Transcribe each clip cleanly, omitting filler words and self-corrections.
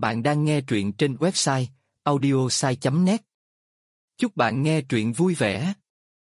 Bạn đang nghe truyện trên website audiosai.net. Chúc bạn nghe truyện vui vẻ.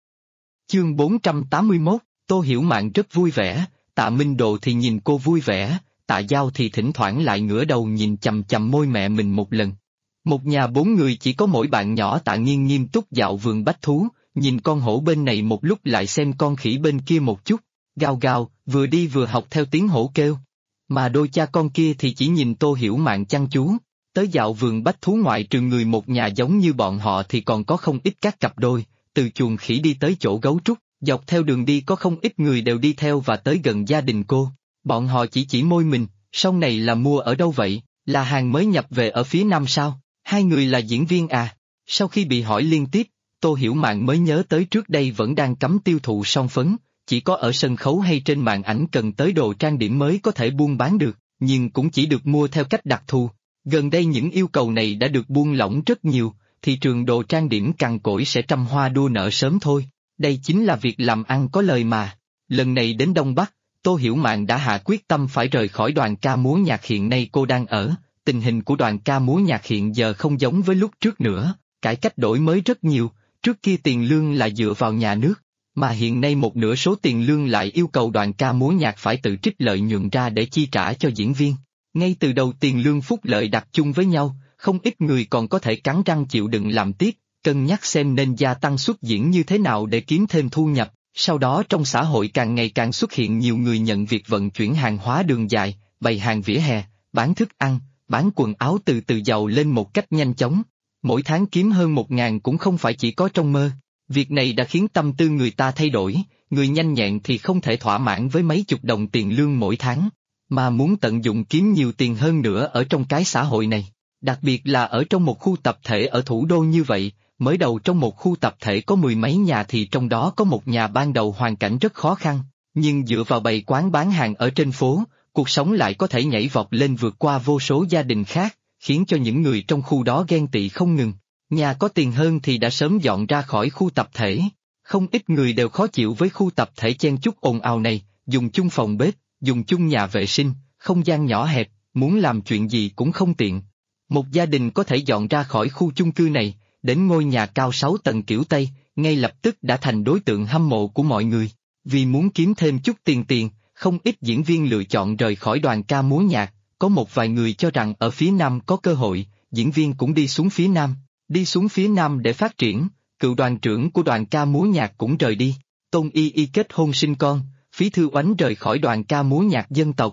Chương 481, Tô Hiểu Mạn rất vui vẻ, Tạ Minh Độ thì nhìn cô vui vẻ, Tạ Giao thì thỉnh thoảng lại ngửa đầu nhìn chằm chằm môi mẹ mình một lần. Một nhà bốn người chỉ có mỗi bạn nhỏ Tạ Nghiên nghiêm túc dạo vườn bách thú, nhìn con hổ bên này một lúc lại xem con khỉ bên kia một chút, gào gào, vừa đi vừa học theo tiếng hổ kêu. Mà đôi cha con kia thì chỉ nhìn Tô Hiểu Mạn chăm chú. Tới dạo vườn bách thú ngoại trừ người một nhà giống như bọn họ thì còn có không ít các cặp đôi, từ chuồng khỉ đi tới chỗ gấu trúc, dọc theo đường đi có không ít người đều đi theo và tới gần gia đình cô. Bọn họ chỉ môi mình, song này là mua ở đâu vậy, là hàng mới nhập về ở phía Nam sao, hai người là diễn viên à? Sau khi bị hỏi liên tiếp, Tô Hiểu Mạn mới nhớ tới trước đây vẫn đang cấm tiêu thụ son phấn, chỉ có ở sân khấu hay trên màn ảnh cần tới đồ trang điểm mới có thể buôn bán được, nhưng cũng chỉ được mua theo cách đặc thù. Gần đây những yêu cầu này đã được buông lỏng rất nhiều, thị trường đồ trang điểm cằn cỗi sẽ trăm hoa đua nở sớm thôi, đây chính là việc làm ăn có lời mà. Lần này đến Đông Bắc, Tô Hiểu Mạn đã hạ quyết tâm phải rời khỏi đoàn ca múa nhạc hiện nay cô đang ở, tình hình của đoàn ca múa nhạc hiện giờ không giống với lúc trước nữa, cải cách đổi mới rất nhiều, trước kia tiền lương là dựa vào nhà nước, mà hiện nay một nửa số tiền lương lại yêu cầu đoàn ca múa nhạc phải tự trích lợi nhuận ra để chi trả cho diễn viên. Ngay từ đầu tiền lương phúc lợi đặt chung với nhau, không ít người còn có thể cắn răng chịu đựng làm tiếp, cân nhắc xem nên gia tăng suất diễn như thế nào để kiếm thêm thu nhập. Sau đó trong xã hội càng ngày càng xuất hiện nhiều người nhận việc vận chuyển hàng hóa đường dài, bày hàng vỉa hè, bán thức ăn, bán quần áo từ từ giàu lên một cách nhanh chóng. Mỗi tháng kiếm hơn 1.000 cũng không phải chỉ có trong mơ. Việc này đã khiến tâm tư người ta thay đổi, người nhanh nhẹn thì không thể thỏa mãn với mấy chục đồng tiền lương mỗi tháng, mà muốn tận dụng kiếm nhiều tiền hơn nữa ở trong cái xã hội này. Đặc biệt là ở trong một khu tập thể ở thủ đô như vậy, mới đầu trong một khu tập thể có mười mấy nhà thì trong đó có một nhà ban đầu hoàn cảnh rất khó khăn, nhưng dựa vào bày quán bán hàng ở trên phố, cuộc sống lại có thể nhảy vọt lên vượt qua vô số gia đình khác, khiến cho những người trong khu đó ghen tị không ngừng. Nhà có tiền hơn thì đã sớm dọn ra khỏi khu tập thể. Không ít người đều khó chịu với khu tập thể chen chúc ồn ào này, dùng chung phòng bếp, dùng chung nhà vệ sinh, không gian nhỏ hẹp, muốn làm chuyện gì cũng không tiện. Một gia đình có thể dọn ra khỏi khu chung cư này, đến ngôi nhà cao 6 tầng kiểu Tây, ngay lập tức đã thành đối tượng hâm mộ của mọi người. Vì muốn kiếm thêm chút tiền, không ít diễn viên lựa chọn rời khỏi đoàn ca múa nhạc, có một vài người cho rằng ở phía Nam có cơ hội, diễn viên cũng đi xuống phía Nam. Đi xuống phía Nam để phát triển, cựu đoàn trưởng của đoàn ca múa nhạc cũng rời đi, Tôn Y Y kết hôn sinh con, Phí Thư Oánh rời khỏi đoàn ca múa nhạc dân tộc.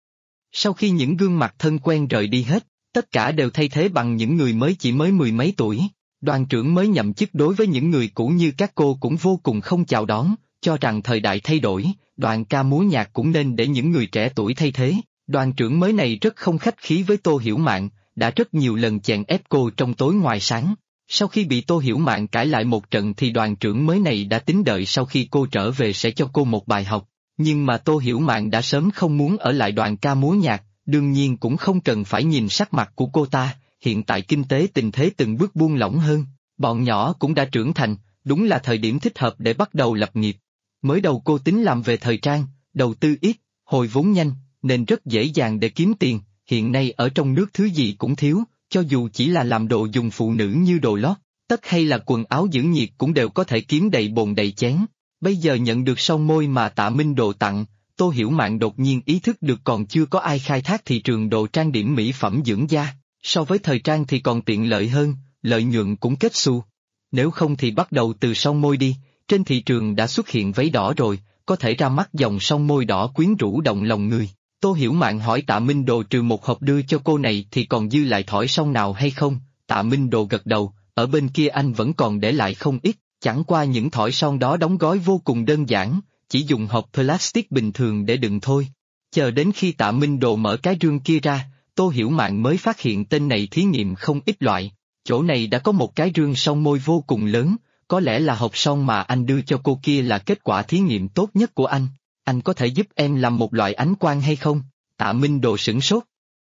Sau khi những gương mặt thân quen rời đi hết, tất cả đều thay thế bằng những người mới chỉ mới mười mấy tuổi. Đoàn trưởng mới nhậm chức đối với những người cũ như các cô cũng vô cùng không chào đón, cho rằng thời đại thay đổi, đoàn ca múa nhạc cũng nên để những người trẻ tuổi thay thế. Đoàn trưởng mới này rất không khách khí với Tô Hiểu Mạn, đã rất nhiều lần chèn ép cô trong tối ngoài sáng. Sau khi bị Tô Hiểu Mạn cãi lại một trận thì đoàn trưởng mới này đã tính đợi sau khi cô trở về sẽ cho cô một bài học. Nhưng mà Tô Hiểu Mạn đã sớm không muốn ở lại đoàn ca múa nhạc, đương nhiên cũng không cần phải nhìn sắc mặt của cô ta, hiện tại kinh tế tình thế từng bước buông lỏng hơn, bọn nhỏ cũng đã trưởng thành, đúng là thời điểm thích hợp để bắt đầu lập nghiệp. Mới đầu cô tính làm về thời trang, đầu tư ít, hồi vốn nhanh, nên rất dễ dàng để kiếm tiền. Hiện nay ở trong nước thứ gì cũng thiếu, cho dù chỉ là làm đồ dùng phụ nữ như đồ lót, tất hay là quần áo giữ nhiệt cũng đều có thể kiếm đầy bồn đầy chén. Bây giờ nhận được son môi mà Tạ Minh Độ tặng, Tô Hiểu Mạn đột nhiên ý thức được còn chưa có ai khai thác thị trường đồ trang điểm mỹ phẩm dưỡng da, so với thời trang thì còn tiện lợi hơn, lợi nhuận cũng kết xu. Nếu không thì bắt đầu từ son môi đi, trên thị trường đã xuất hiện váy đỏ rồi, có thể ra mắt dòng son môi đỏ quyến rũ động lòng người. Tô Hiểu Mạn hỏi Tạ Minh Độ trừ một hộp đưa cho cô này thì còn dư lại thỏi son nào hay không, Tạ Minh Độ gật đầu, ở bên kia anh vẫn còn để lại không ít, chẳng qua những thỏi son đó đóng gói vô cùng đơn giản, chỉ dùng hộp plastic bình thường để đựng thôi. Chờ đến khi Tạ Minh Độ mở cái rương kia ra, Tô Hiểu Mạn mới phát hiện tên này thí nghiệm không ít loại, chỗ này đã có một cái rương son môi vô cùng lớn, có lẽ là hộp son mà anh đưa cho cô kia là kết quả thí nghiệm tốt nhất của anh có thể giúp em làm một loại ánh quang hay không? Tạ Minh Độ sửng sốt.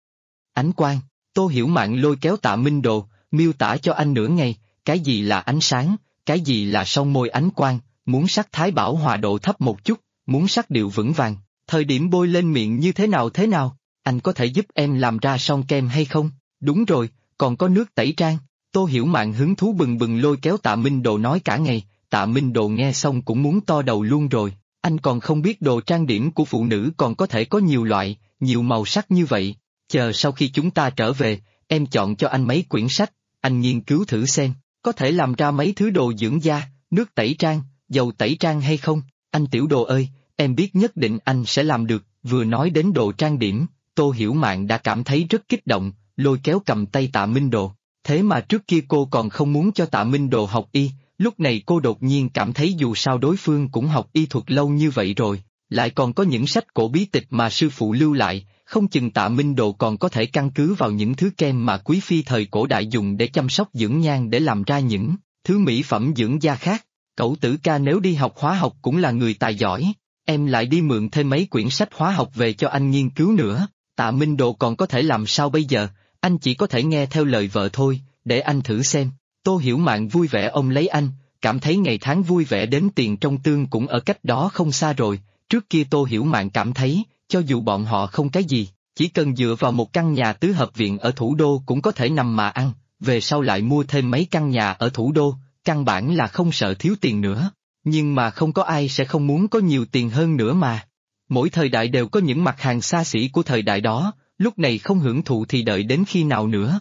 Ánh quang, Tô Hiểu Mạn lôi kéo Tạ Minh Độ, miêu tả cho anh nửa ngày, cái gì là ánh sáng, cái gì là son môi ánh quang, muốn sắc thái bảo hòa độ thấp một chút, muốn sắc điệu vững vàng, thời điểm bôi lên miệng như thế nào, anh có thể giúp em làm ra son kem hay không? Đúng rồi, còn có nước tẩy trang. Tô Hiểu Mạn hứng thú bừng bừng lôi kéo Tạ Minh Đồ nói cả ngày, Tạ Minh Đồ nghe xong cũng muốn to đầu luôn rồi, anh còn không biết đồ trang điểm của phụ nữ còn có thể có nhiều loại, nhiều màu sắc như vậy, chờ sau khi chúng ta trở về, em chọn cho anh mấy quyển sách, anh nghiên cứu thử xem, có thể làm ra mấy thứ đồ dưỡng da, nước tẩy trang, dầu tẩy trang hay không, anh Tiểu Đồ ơi, em biết nhất định anh sẽ làm được, vừa nói đến đồ trang điểm, Tô Hiểu Mạn đã cảm thấy rất kích động, lôi kéo cầm tay Tạ Minh Đồ. Thế mà trước kia cô còn không muốn cho Tạ Minh Đồ học y, lúc này cô đột nhiên cảm thấy dù sao đối phương cũng học y thuật lâu như vậy rồi, lại còn có những sách cổ bí tịch mà sư phụ lưu lại, không chừng Tạ Minh Đồ còn có thể căn cứ vào những thứ kem mà quý phi thời cổ đại dùng để chăm sóc dưỡng nhan để làm ra những thứ mỹ phẩm dưỡng da khác. Cậu Tử ca nếu đi học hóa học cũng là người tài giỏi, em lại đi mượn thêm mấy quyển sách hóa học về cho anh nghiên cứu nữa, Tạ Minh Đồ còn có thể làm sao bây giờ? Anh chỉ có thể nghe theo lời vợ thôi, để anh thử xem. Tô Hiểu Mạn vui vẻ ôm lấy anh, cảm thấy ngày tháng vui vẻ đến tiền trong tương cũng ở cách đó không xa rồi. Trước kia Tô Hiểu Mạn cảm thấy, cho dù bọn họ không cái gì, chỉ cần dựa vào một căn nhà tứ hợp viện ở thủ đô cũng có thể nằm mà ăn, về sau lại mua thêm mấy căn nhà ở thủ đô, căn bản là không sợ thiếu tiền nữa. Nhưng mà không có ai sẽ không muốn có nhiều tiền hơn nữa mà. Mỗi thời đại đều có những mặt hàng xa xỉ của thời đại đó. Lúc này không hưởng thụ thì đợi đến khi nào nữa.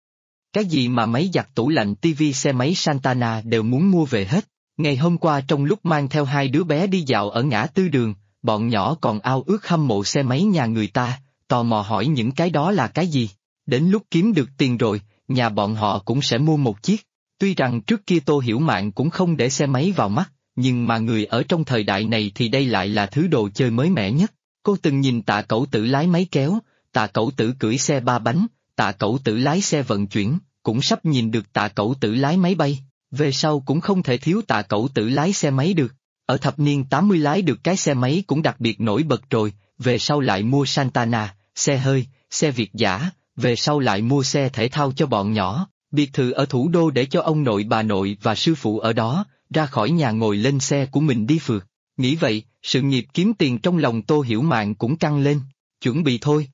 Cái gì mà máy giặt tủ lạnh tivi xe máy Santana đều muốn mua về hết. Ngày hôm qua trong lúc mang theo hai đứa bé đi dạo ở ngã tư đường, bọn nhỏ còn ao ước hâm mộ xe máy nhà người ta, tò mò hỏi những cái đó là cái gì. Đến lúc kiếm được tiền rồi, nhà bọn họ cũng sẽ mua một chiếc. Tuy rằng trước kia Tô Hiểu Mạn cũng không để xe máy vào mắt, nhưng mà người ở trong thời đại này thì đây lại là thứ đồ chơi mới mẻ nhất. Cô từng nhìn Tạ Cẩu Tử lái máy kéo, Tạ Cẩu Tử cưỡi xe ba bánh, Tạ Cẩu Tử lái xe vận chuyển, cũng sắp nhìn được Tạ Cẩu Tử lái máy bay, về sau cũng không thể thiếu Tạ Cẩu Tử lái xe máy được. Ở thập niên 80 lái được cái xe máy cũng đặc biệt nổi bật rồi, về sau lại mua Santana, xe hơi, xe Việt dã, về sau lại mua xe thể thao cho bọn nhỏ, biệt thự ở thủ đô để cho ông nội bà nội và sư phụ ở đó, ra khỏi nhà ngồi lên xe của mình đi phượt. Nghĩ vậy, sự nghiệp kiếm tiền trong lòng Tô Hiểu Mạn cũng căng lên, chuẩn bị thôi.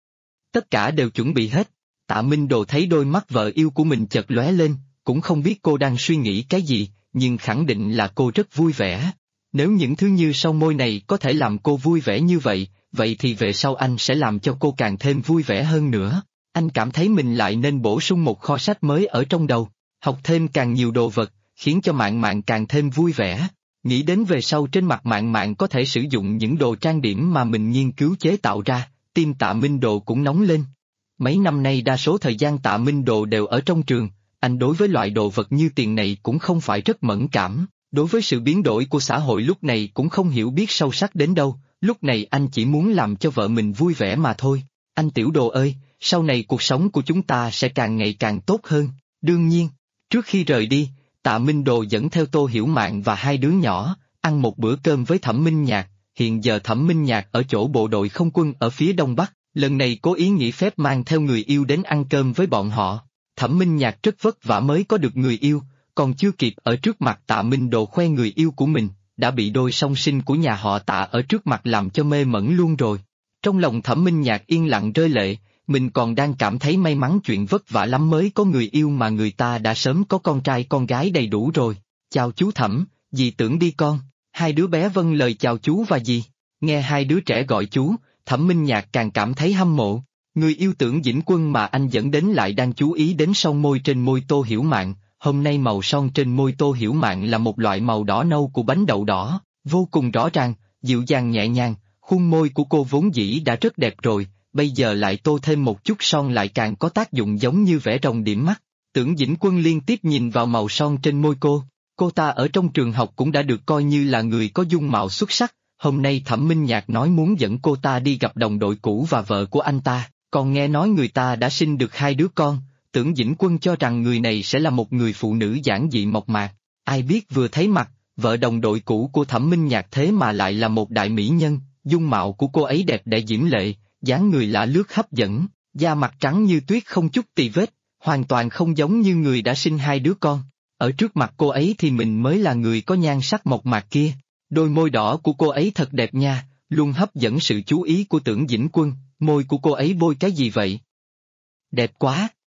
Tất cả đều chuẩn bị hết. Tạ Minh Đồ thấy đôi mắt vợ yêu của mình chợt lóe lên, cũng không biết cô đang suy nghĩ cái gì, nhưng khẳng định là cô rất vui vẻ. Nếu những thứ như sau môi này có thể làm cô vui vẻ như vậy, vậy thì về sau anh sẽ làm cho cô càng thêm vui vẻ hơn nữa. Anh cảm thấy mình lại nên bổ sung một kho sách mới ở trong đầu, học thêm càng nhiều đồ vật, khiến cho Mạn Mạn càng thêm vui vẻ. Nghĩ đến về sau trên mặt Mạn Mạn có thể sử dụng những đồ trang điểm mà mình nghiên cứu chế tạo ra, tim Tạ Minh Đồ cũng nóng lên. Mấy năm nay đa số thời gian Tạ Minh Đồ đều ở trong trường, anh đối với loại đồ vật như tiền này cũng không phải rất mẫn cảm, đối với sự biến đổi của xã hội lúc này cũng không hiểu biết sâu sắc đến đâu, lúc này anh chỉ muốn làm cho vợ mình vui vẻ mà thôi. Anh Tiểu Đồ ơi, sau này cuộc sống của chúng ta sẽ càng ngày càng tốt hơn, đương nhiên. Trước khi rời đi, Tạ Minh Đồ dẫn theo Tô Hiểu Mạn và hai đứa nhỏ, ăn một bữa cơm với Thẩm Minh Nhạc. Hiện giờ Thẩm Minh Nhạc ở chỗ bộ đội không quân ở phía Đông Bắc, lần này cố ý nghỉ phép mang theo người yêu đến ăn cơm với bọn họ. Thẩm Minh Nhạc rất vất vả mới có được người yêu, còn chưa kịp ở trước mặt Tạ Minh Đồ khoe người yêu của mình, đã bị đôi song sinh của nhà họ Tạ ở trước mặt làm cho mê mẩn luôn rồi. Trong lòng Thẩm Minh Nhạc yên lặng rơi lệ, mình còn đang cảm thấy may mắn chuyện vất vả lắm mới có người yêu mà người ta đã sớm có con trai con gái đầy đủ rồi. Chào chú Thẩm, dì Tưởng đi con. Hai đứa bé vâng lời chào chú và dì. Nghe hai đứa trẻ gọi chú, Thẩm Minh Nhạc càng cảm thấy hâm mộ. Người yêu Tưởng Dĩnh Quân mà anh dẫn đến lại đang chú ý đến son môi trên môi Tô Hiểu Mạn. Hôm nay màu son trên môi Tô Hiểu Mạn là một loại màu đỏ nâu của bánh đậu đỏ, vô cùng rõ ràng, dịu dàng nhẹ nhàng. Khuôn môi của cô vốn dĩ đã rất đẹp rồi, bây giờ lại tô thêm một chút son lại càng có tác dụng giống như vẽ rồng điểm mắt. Tưởng Dĩnh Quân liên tiếp nhìn vào màu son trên môi cô ta ở trong trường học cũng đã được coi như là người có dung mạo xuất sắc, hôm nay Thẩm Minh Nhạc nói muốn dẫn cô ta đi gặp đồng đội cũ và vợ của anh ta, còn nghe nói người ta đã sinh được hai đứa con, Tưởng Dĩnh Quân cho rằng người này sẽ là một người phụ nữ giản dị mộc mạc, ai biết vừa thấy mặt, vợ đồng đội cũ của Thẩm Minh Nhạc thế mà lại là một đại mỹ nhân, dung mạo của cô ấy đẹp đẽ diễm lệ, dáng người lạ lướt hấp dẫn, da mặt trắng như tuyết không chút tì vết, hoàn toàn không giống như người đã sinh hai đứa con. Ở trước mặt cô ấy thì mình mới là người có nhan sắc mộc mạc kia. Đôi môi đỏ của cô ấy thật đẹp nha, luôn hấp dẫn sự chú ý của Tưởng Dĩnh Quân, môi của cô ấy bôi cái gì vậy? Đẹp quá!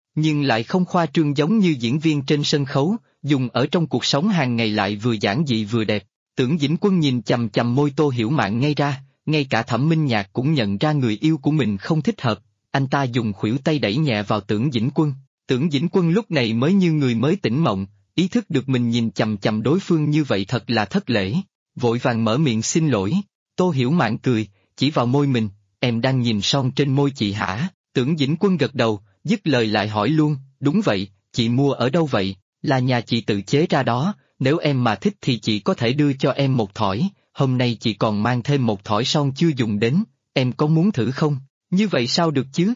nhưng lại không khoa trương giống như diễn viên trên sân khấu, dùng ở trong cuộc sống hàng ngày lại vừa giản dị vừa đẹp. Tưởng Dĩnh Quân nhìn chằm chằm môi Tô Hiểu Mạn ngay ra, ngay cả Thẩm Minh Nhạc cũng nhận ra người yêu của mình không thích hợp, anh ta dùng khuỷu tay đẩy nhẹ vào Tưởng Dĩnh Quân. Tưởng Dĩnh Quân lúc này mới như người mới tỉnh mộng, ý thức được mình nhìn chằm chằm đối phương như vậy thật là thất lễ, vội vàng mở miệng xin lỗi. Tô Hiểu Mạn cười, chỉ vào môi mình, em đang nhìn son trên môi chị hả? Tưởng Dĩnh Quân gật đầu, dứt lời lại hỏi luôn, đúng vậy, chị mua ở đâu vậy? Là nhà chị tự chế ra đó, nếu em mà thích thì chị có thể đưa cho em một thỏi, hôm nay chị còn mang thêm một thỏi son chưa dùng đến, em có muốn thử không? Như vậy sao được chứ?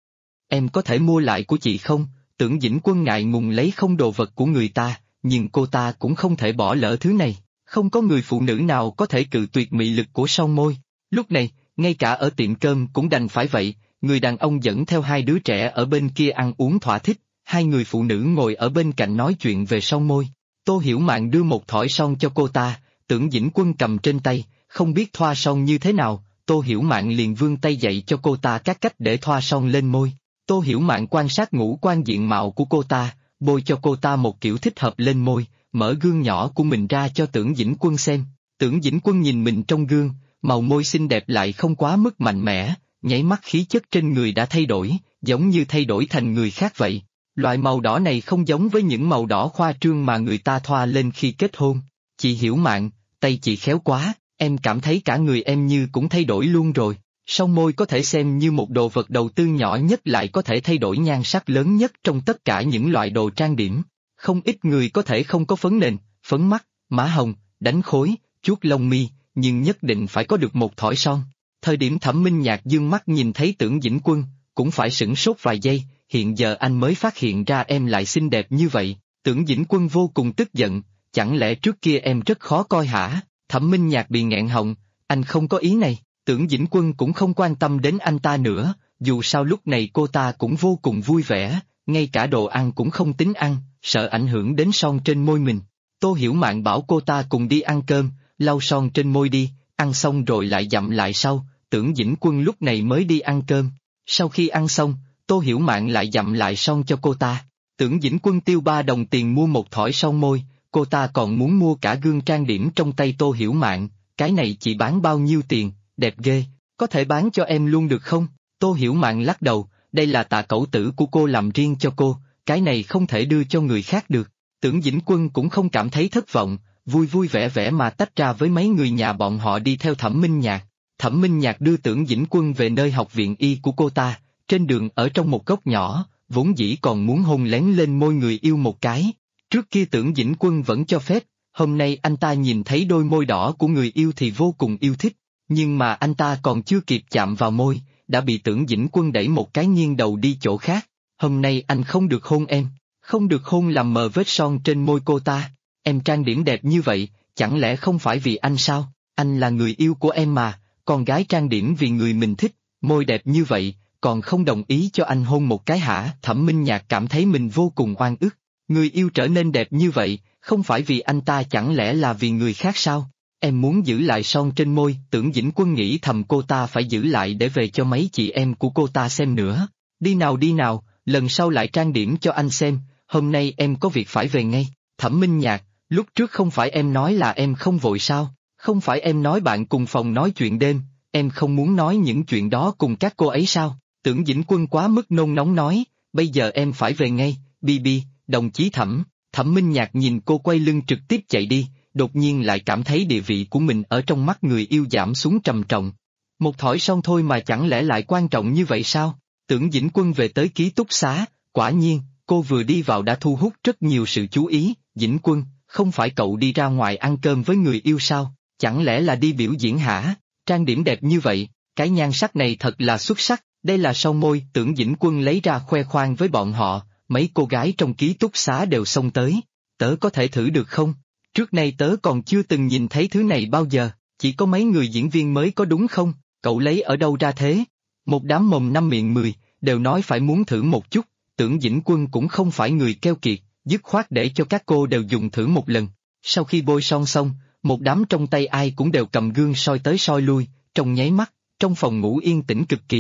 Em có thể mua lại của chị không? Tưởng Dĩnh Quân ngại ngùng lấy không đồ vật của người ta, nhưng cô ta cũng không thể bỏ lỡ thứ này, không có người phụ nữ nào có thể cự tuyệt mị lực của son môi. Lúc này, ngay cả ở tiệm cơm cũng đành phải vậy, người đàn ông dẫn theo hai đứa trẻ ở bên kia ăn uống thỏa thích, hai người phụ nữ ngồi ở bên cạnh nói chuyện về son môi. Tô Hiểu Mạn đưa một thỏi son cho cô ta, Tưởng Dĩnh Quân cầm trên tay, không biết thoa son như thế nào, Tô Hiểu Mạn liền vươn tay dạy cho cô ta các cách để thoa son lên môi. Tô Hiểu Mạn quan sát ngũ quan diện mạo của cô ta, bôi cho cô ta một kiểu thích hợp lên môi, mở gương nhỏ của mình ra cho Tưởng Dĩnh Quân xem. Tưởng Dĩnh Quân nhìn mình trong gương, màu môi xinh đẹp lại không quá mức mạnh mẽ, nháy mắt khí chất trên người đã thay đổi, giống như thay đổi thành người khác vậy. Loại màu đỏ này không giống với những màu đỏ khoa trương mà người ta thoa lên khi kết hôn. Chị Hiểu Mạn, tay chị khéo quá, em cảm thấy cả người em như cũng thay đổi luôn rồi. Son môi có thể xem như một đồ vật đầu tư nhỏ nhất lại có thể thay đổi nhan sắc lớn nhất trong tất cả những loại đồ trang điểm. Không ít người có thể không có phấn nền, phấn mắt, má hồng, đánh khối, chuốt lông mi, nhưng nhất định phải có được một thỏi son. Thời điểm Thẩm Minh Nhạc dương mắt nhìn thấy Tưởng Dĩnh Quân, cũng phải sửng sốt vài giây, hiện giờ anh mới phát hiện ra em lại xinh đẹp như vậy. Tưởng Dĩnh Quân vô cùng tức giận, chẳng lẽ trước kia em rất khó coi hả? Thẩm Minh Nhạc bị nghẹn họng, anh không có ý này. Tưởng Dĩnh Quân cũng không quan tâm đến anh ta nữa, dù sao lúc này cô ta cũng vô cùng vui vẻ, ngay cả đồ ăn cũng không tính ăn, sợ ảnh hưởng đến son trên môi mình. Tô Hiểu Mạn bảo cô ta cùng đi ăn cơm, lau son trên môi đi, ăn xong rồi lại dặm lại sau, Tưởng Dĩnh Quân lúc này mới đi ăn cơm. Sau khi ăn xong, Tô Hiểu Mạn lại dặm lại son cho cô ta. Tưởng Dĩnh Quân tiêu 3 đồng tiền mua một thỏi son môi, cô ta còn muốn mua cả gương trang điểm trong tay Tô Hiểu Mạn, cái này chị bán bao nhiêu tiền? Đẹp ghê, có thể bán cho em luôn được không? Tô Hiểu Mạn lắc đầu, đây là tạ cẩu tử của cô làm riêng cho cô, cái này không thể đưa cho người khác được. Tưởng Dĩnh Quân cũng không cảm thấy thất vọng, vui vui vẻ vẻ mà tách ra với mấy người nhà bọn họ đi theo Thẩm Minh Nhạc. Thẩm Minh Nhạc đưa Tưởng Dĩnh Quân về nơi học viện y của cô ta, trên đường ở trong một góc nhỏ, vốn dĩ còn muốn hôn lén lên môi người yêu một cái. Trước kia Tưởng Dĩnh Quân vẫn cho phép, hôm nay anh ta nhìn thấy đôi môi đỏ của người yêu thì vô cùng yêu thích. Nhưng mà anh ta còn chưa kịp chạm vào môi, đã bị Tưởng Dĩnh Quân đẩy một cái nghiêng đầu đi chỗ khác. Hôm nay anh không được hôn em, không được hôn làm mờ vết son trên môi cô ta. Em trang điểm đẹp như vậy, chẳng lẽ không phải vì anh sao? Anh là người yêu của em mà, con gái trang điểm vì người mình thích, môi đẹp như vậy, còn không đồng ý cho anh hôn một cái hả? Thẩm Minh Nhạc cảm thấy mình vô cùng oan ức. Người yêu trở nên đẹp như vậy, không phải vì anh ta chẳng lẽ là vì người khác sao? Em muốn giữ lại son trên môi, Tưởng Dĩnh Quân nghĩ thầm cô ta phải giữ lại để về cho mấy chị em của cô ta xem nữa. Đi nào, lần sau lại trang điểm cho anh xem, hôm nay em có việc phải về ngay. Thẩm Minh Nhạc, lúc trước không phải em nói là em không vội sao? Không phải em nói bạn cùng phòng nói chuyện đêm, em không muốn nói những chuyện đó cùng các cô ấy sao? Tưởng Dĩnh Quân quá mức nôn nóng nói, bây giờ em phải về ngay, Bi, đồng chí Thẩm. Thẩm Minh Nhạc nhìn cô quay lưng trực tiếp chạy đi, đột nhiên lại cảm thấy địa vị của mình ở trong mắt người yêu giảm xuống trầm trọng. Một thỏi son thôi mà chẳng lẽ lại quan trọng như vậy sao? Tưởng Dĩnh Quân về tới ký túc xá, quả nhiên, cô vừa đi vào đã thu hút rất nhiều sự chú ý. Dĩnh Quân, không phải cậu đi ra ngoài ăn cơm với người yêu sao? Chẳng lẽ là đi biểu diễn hả? Trang điểm đẹp như vậy, cái nhan sắc này thật là xuất sắc, đây là son môi. Tưởng Dĩnh Quân lấy ra khoe khoang với bọn họ, mấy cô gái trong ký túc xá đều xông tới. Tớ có thể thử được không? Trước nay tớ còn chưa từng nhìn thấy thứ này bao giờ, chỉ có mấy người diễn viên mới có đúng không? Cậu lấy ở đâu ra thế? Một đám mồm năm miệng mười, đều nói phải muốn thử một chút. Tưởng Dĩnh Quân cũng không phải người keo kiệt, dứt khoát để cho các cô đều dùng thử một lần. Sau khi bôi son xong, một đám trong tay ai cũng đều cầm gương soi tới soi lui, trong nháy mắt, trong phòng ngủ yên tĩnh cực kỳ.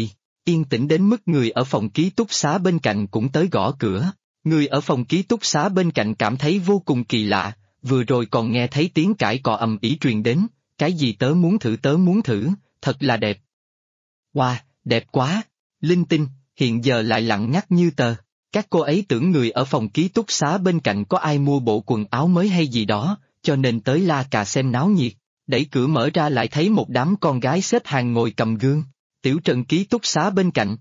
yên tĩnh đến mức người ở phòng ký túc xá bên cạnh cũng tới gõ cửa. Người ở phòng ký túc xá bên cạnh cảm thấy vô cùng kỳ lạ, vừa rồi còn nghe thấy tiếng cãi cọ ầm ĩ truyền đến, cái gì tớ muốn thử, thật là đẹp. Wow, đẹp quá, linh tinh, hiện giờ lại lặng ngắt như tờ. Các cô ấy tưởng người ở phòng ký túc xá bên cạnh có ai mua bộ quần áo mới hay gì đó, cho nên tới la cà xem náo nhiệt. Đẩy cửa mở ra lại thấy một đám con gái xếp hàng ngồi cầm gương. Tiểu Trần ký túc xá bên cạnh.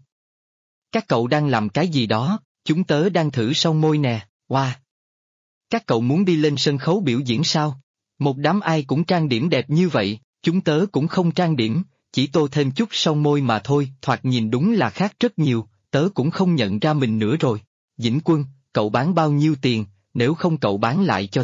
Các cậu đang làm cái gì đó? Chúng tớ đang thử son môi nè, wow. Các cậu muốn đi lên sân khấu biểu diễn sao? Một đám ai cũng trang điểm đẹp như vậy, chúng tớ cũng không trang điểm, chỉ tô thêm chút son môi mà thôi, thoạt nhìn đúng là khác rất nhiều, tớ cũng không nhận ra mình nữa rồi. Dĩnh Quân, cậu bán bao nhiêu tiền, nếu không cậu bán lại cho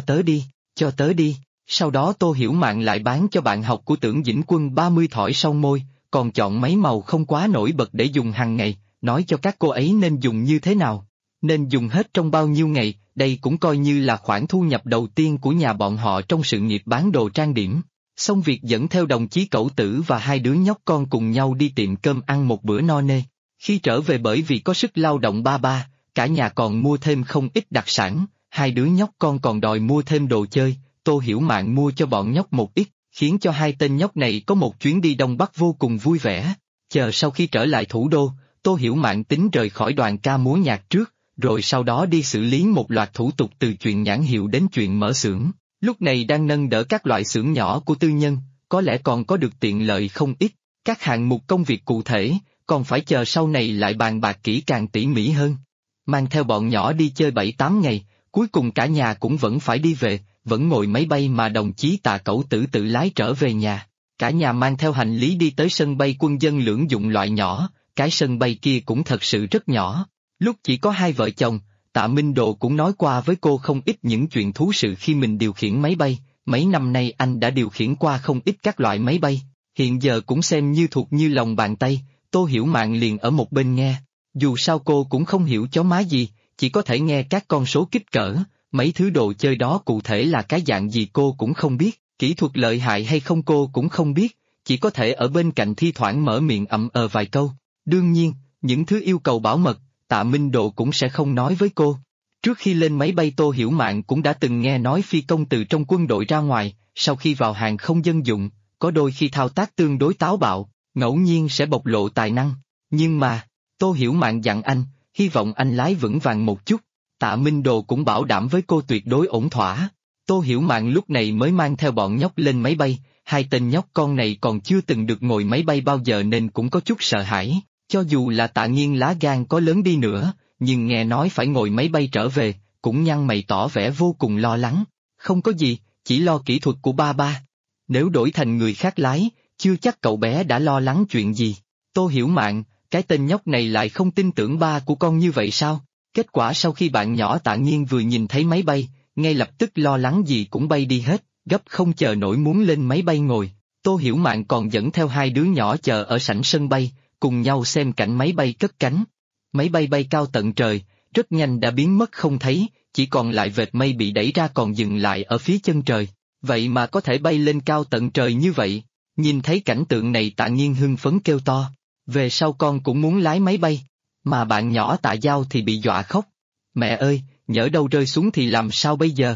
tớ đi. Sau đó Tô Hiểu Mạn lại bán cho bạn học của Tưởng Dĩnh Quân 30 thỏi son môi, còn chọn mấy màu không quá nổi bật để dùng hàng ngày, nói cho các cô ấy nên dùng như thế nào. Nên dùng hết trong bao nhiêu ngày, đây cũng coi như là khoản thu nhập đầu tiên của nhà bọn họ trong sự nghiệp bán đồ trang điểm. Xong việc dẫn theo đồng chí Cẩu Tử và hai đứa nhóc con cùng nhau đi tiệm cơm ăn một bữa no nê. Khi trở về bởi vì có sức lao động ba, cả nhà còn mua thêm không ít đặc sản, hai đứa nhóc con còn đòi mua thêm đồ chơi, Tô Hiểu Mạn mua cho bọn nhóc một ít, khiến cho hai tên nhóc này có một chuyến đi Đông Bắc vô cùng vui vẻ. Chờ sau khi trở lại thủ đô, Tô Hiểu Mạn tính rời khỏi đoàn ca múa nhạc trước, rồi sau đó đi xử lý một loạt thủ tục từ chuyện nhãn hiệu đến chuyện mở xưởng. Lúc này đang nâng đỡ các loại xưởng nhỏ của tư nhân, có lẽ còn có được tiện lợi không ít, các hạng mục công việc cụ thể, còn phải chờ sau này lại bàn bạc kỹ càng tỉ mỉ hơn. Mang theo bọn nhỏ đi chơi 7-8 ngày, cuối cùng cả nhà cũng vẫn phải đi về, vẫn ngồi máy bay mà đồng chí Tạ Cẩu Tử tự lái trở về nhà. Cả nhà mang theo hành lý đi tới sân bay quân dân lưỡng dụng loại nhỏ, cái sân bay kia cũng thật sự rất nhỏ. Lúc chỉ có hai vợ chồng, Tạ Minh Độ cũng nói qua với cô không ít những chuyện thú sự khi mình điều khiển máy bay, mấy năm nay anh đã điều khiển qua không ít các loại máy bay, hiện giờ cũng xem như thuộc như lòng bàn tay. Tô Hiểu Mạn liền ở một bên nghe, dù sao cô cũng không hiểu chó má gì, chỉ có thể nghe các con số kích cỡ, mấy thứ đồ chơi đó cụ thể là cái dạng gì cô cũng không biết, kỹ thuật lợi hại hay không cô cũng không biết, chỉ có thể ở bên cạnh thi thoảng mở miệng vài câu. Đương nhiên, những thứ yêu cầu bảo mật, Tạ Minh Độ cũng sẽ không nói với cô. Trước khi lên máy bay Tô Hiểu Mạn cũng đã từng nghe nói phi công từ trong quân đội ra ngoài, sau khi vào hàng không dân dụng, có đôi khi thao tác tương đối táo bạo, ngẫu nhiên sẽ bộc lộ tài năng. Nhưng mà, Tô Hiểu Mạn dặn anh, hy vọng anh lái vững vàng một chút. Tạ Minh Đồ cũng bảo đảm với cô tuyệt đối ổn thỏa. Tô Hiểu Mạn lúc này mới mang theo bọn nhóc lên máy bay, hai tên nhóc con này còn chưa từng được ngồi máy bay bao giờ nên cũng có chút sợ hãi. Cho dù là Tạ Nghiên lá gan có lớn đi nữa, nhưng nghe nói phải ngồi máy bay trở về, cũng nhăn mày tỏ vẻ vô cùng lo lắng. Không có gì, chỉ lo kỹ thuật của ba. Nếu đổi thành người khác lái, chưa chắc cậu bé đã lo lắng chuyện gì. Tô Hiểu Mạn, cái tên nhóc này lại không tin tưởng ba của con như vậy sao? Kết quả sau khi bạn nhỏ Tạ Nghiên vừa nhìn thấy máy bay, ngay lập tức lo lắng gì cũng bay đi hết, gấp không chờ nổi muốn lên máy bay ngồi. Tô Hiểu Mạn còn dẫn theo hai đứa nhỏ chờ ở sảnh sân bay, cùng nhau xem cảnh máy bay cất cánh. Máy bay bay cao tận trời, rất nhanh đã biến mất không thấy, chỉ còn lại vệt mây bị đẩy ra còn dừng lại ở phía chân trời. Vậy mà có thể bay lên cao tận trời như vậy. Nhìn thấy cảnh tượng này Tạ Nghiên hưng phấn kêu to, về sau con cũng muốn lái máy bay. Mà bạn nhỏ Tạ Giao thì bị dọa khóc. Mẹ ơi, nhỡ đâu rơi xuống thì làm sao bây giờ?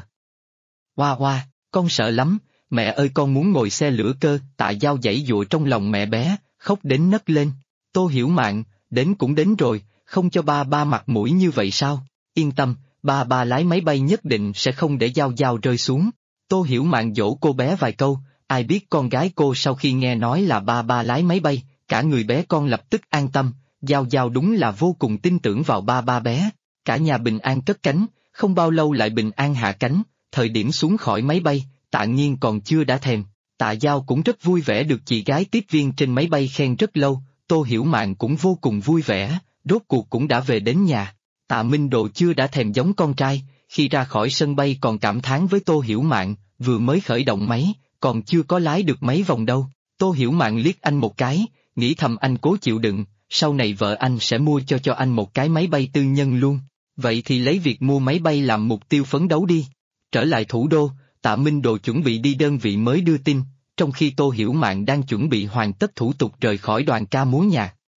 Hoa, con sợ lắm, mẹ ơi con muốn ngồi xe lửa cơ. Tạ Giao giãy giụa trong lòng mẹ bé, khóc đến nấc lên. Tô Hiểu Mạn, đến cũng đến rồi, không cho ba mặt mũi như vậy sao? Yên tâm, ba lái máy bay nhất định sẽ không để Giao rơi xuống. Tô Hiểu Mạn dỗ cô bé vài câu, ai biết con gái cô sau khi nghe nói là ba lái máy bay, cả người bé con lập tức an tâm. Giao đúng là vô cùng tin tưởng vào ba bé. Cả nhà bình an cất cánh, không bao lâu lại bình an hạ cánh. Thời điểm xuống khỏi máy bay, Tạ Nghiên còn chưa đã thèm. Tạ Giao cũng rất vui vẻ được chị gái tiếp viên trên máy bay khen rất lâu. Tô Hiểu Mạn cũng vô cùng vui vẻ, rốt cuộc cũng đã về đến nhà. Tạ Minh Độ chưa đã thèm giống con trai, khi ra khỏi sân bay còn cảm thán với Tô Hiểu Mạn, vừa mới khởi động máy, còn chưa có lái được mấy vòng đâu. Tô Hiểu Mạn liếc anh một cái, nghĩ thầm anh cố chịu đựng, sau này vợ anh sẽ mua cho anh một cái máy bay tư nhân luôn. Vậy thì lấy việc mua máy bay làm mục tiêu phấn đấu đi. Trở lại thủ đô, Tạ Minh Đồ chuẩn bị đi đơn vị mới đưa tin, trong khi Tô Hiểu Mạn đang chuẩn bị hoàn tất thủ tục rời khỏi đoàn ca múa nhạc.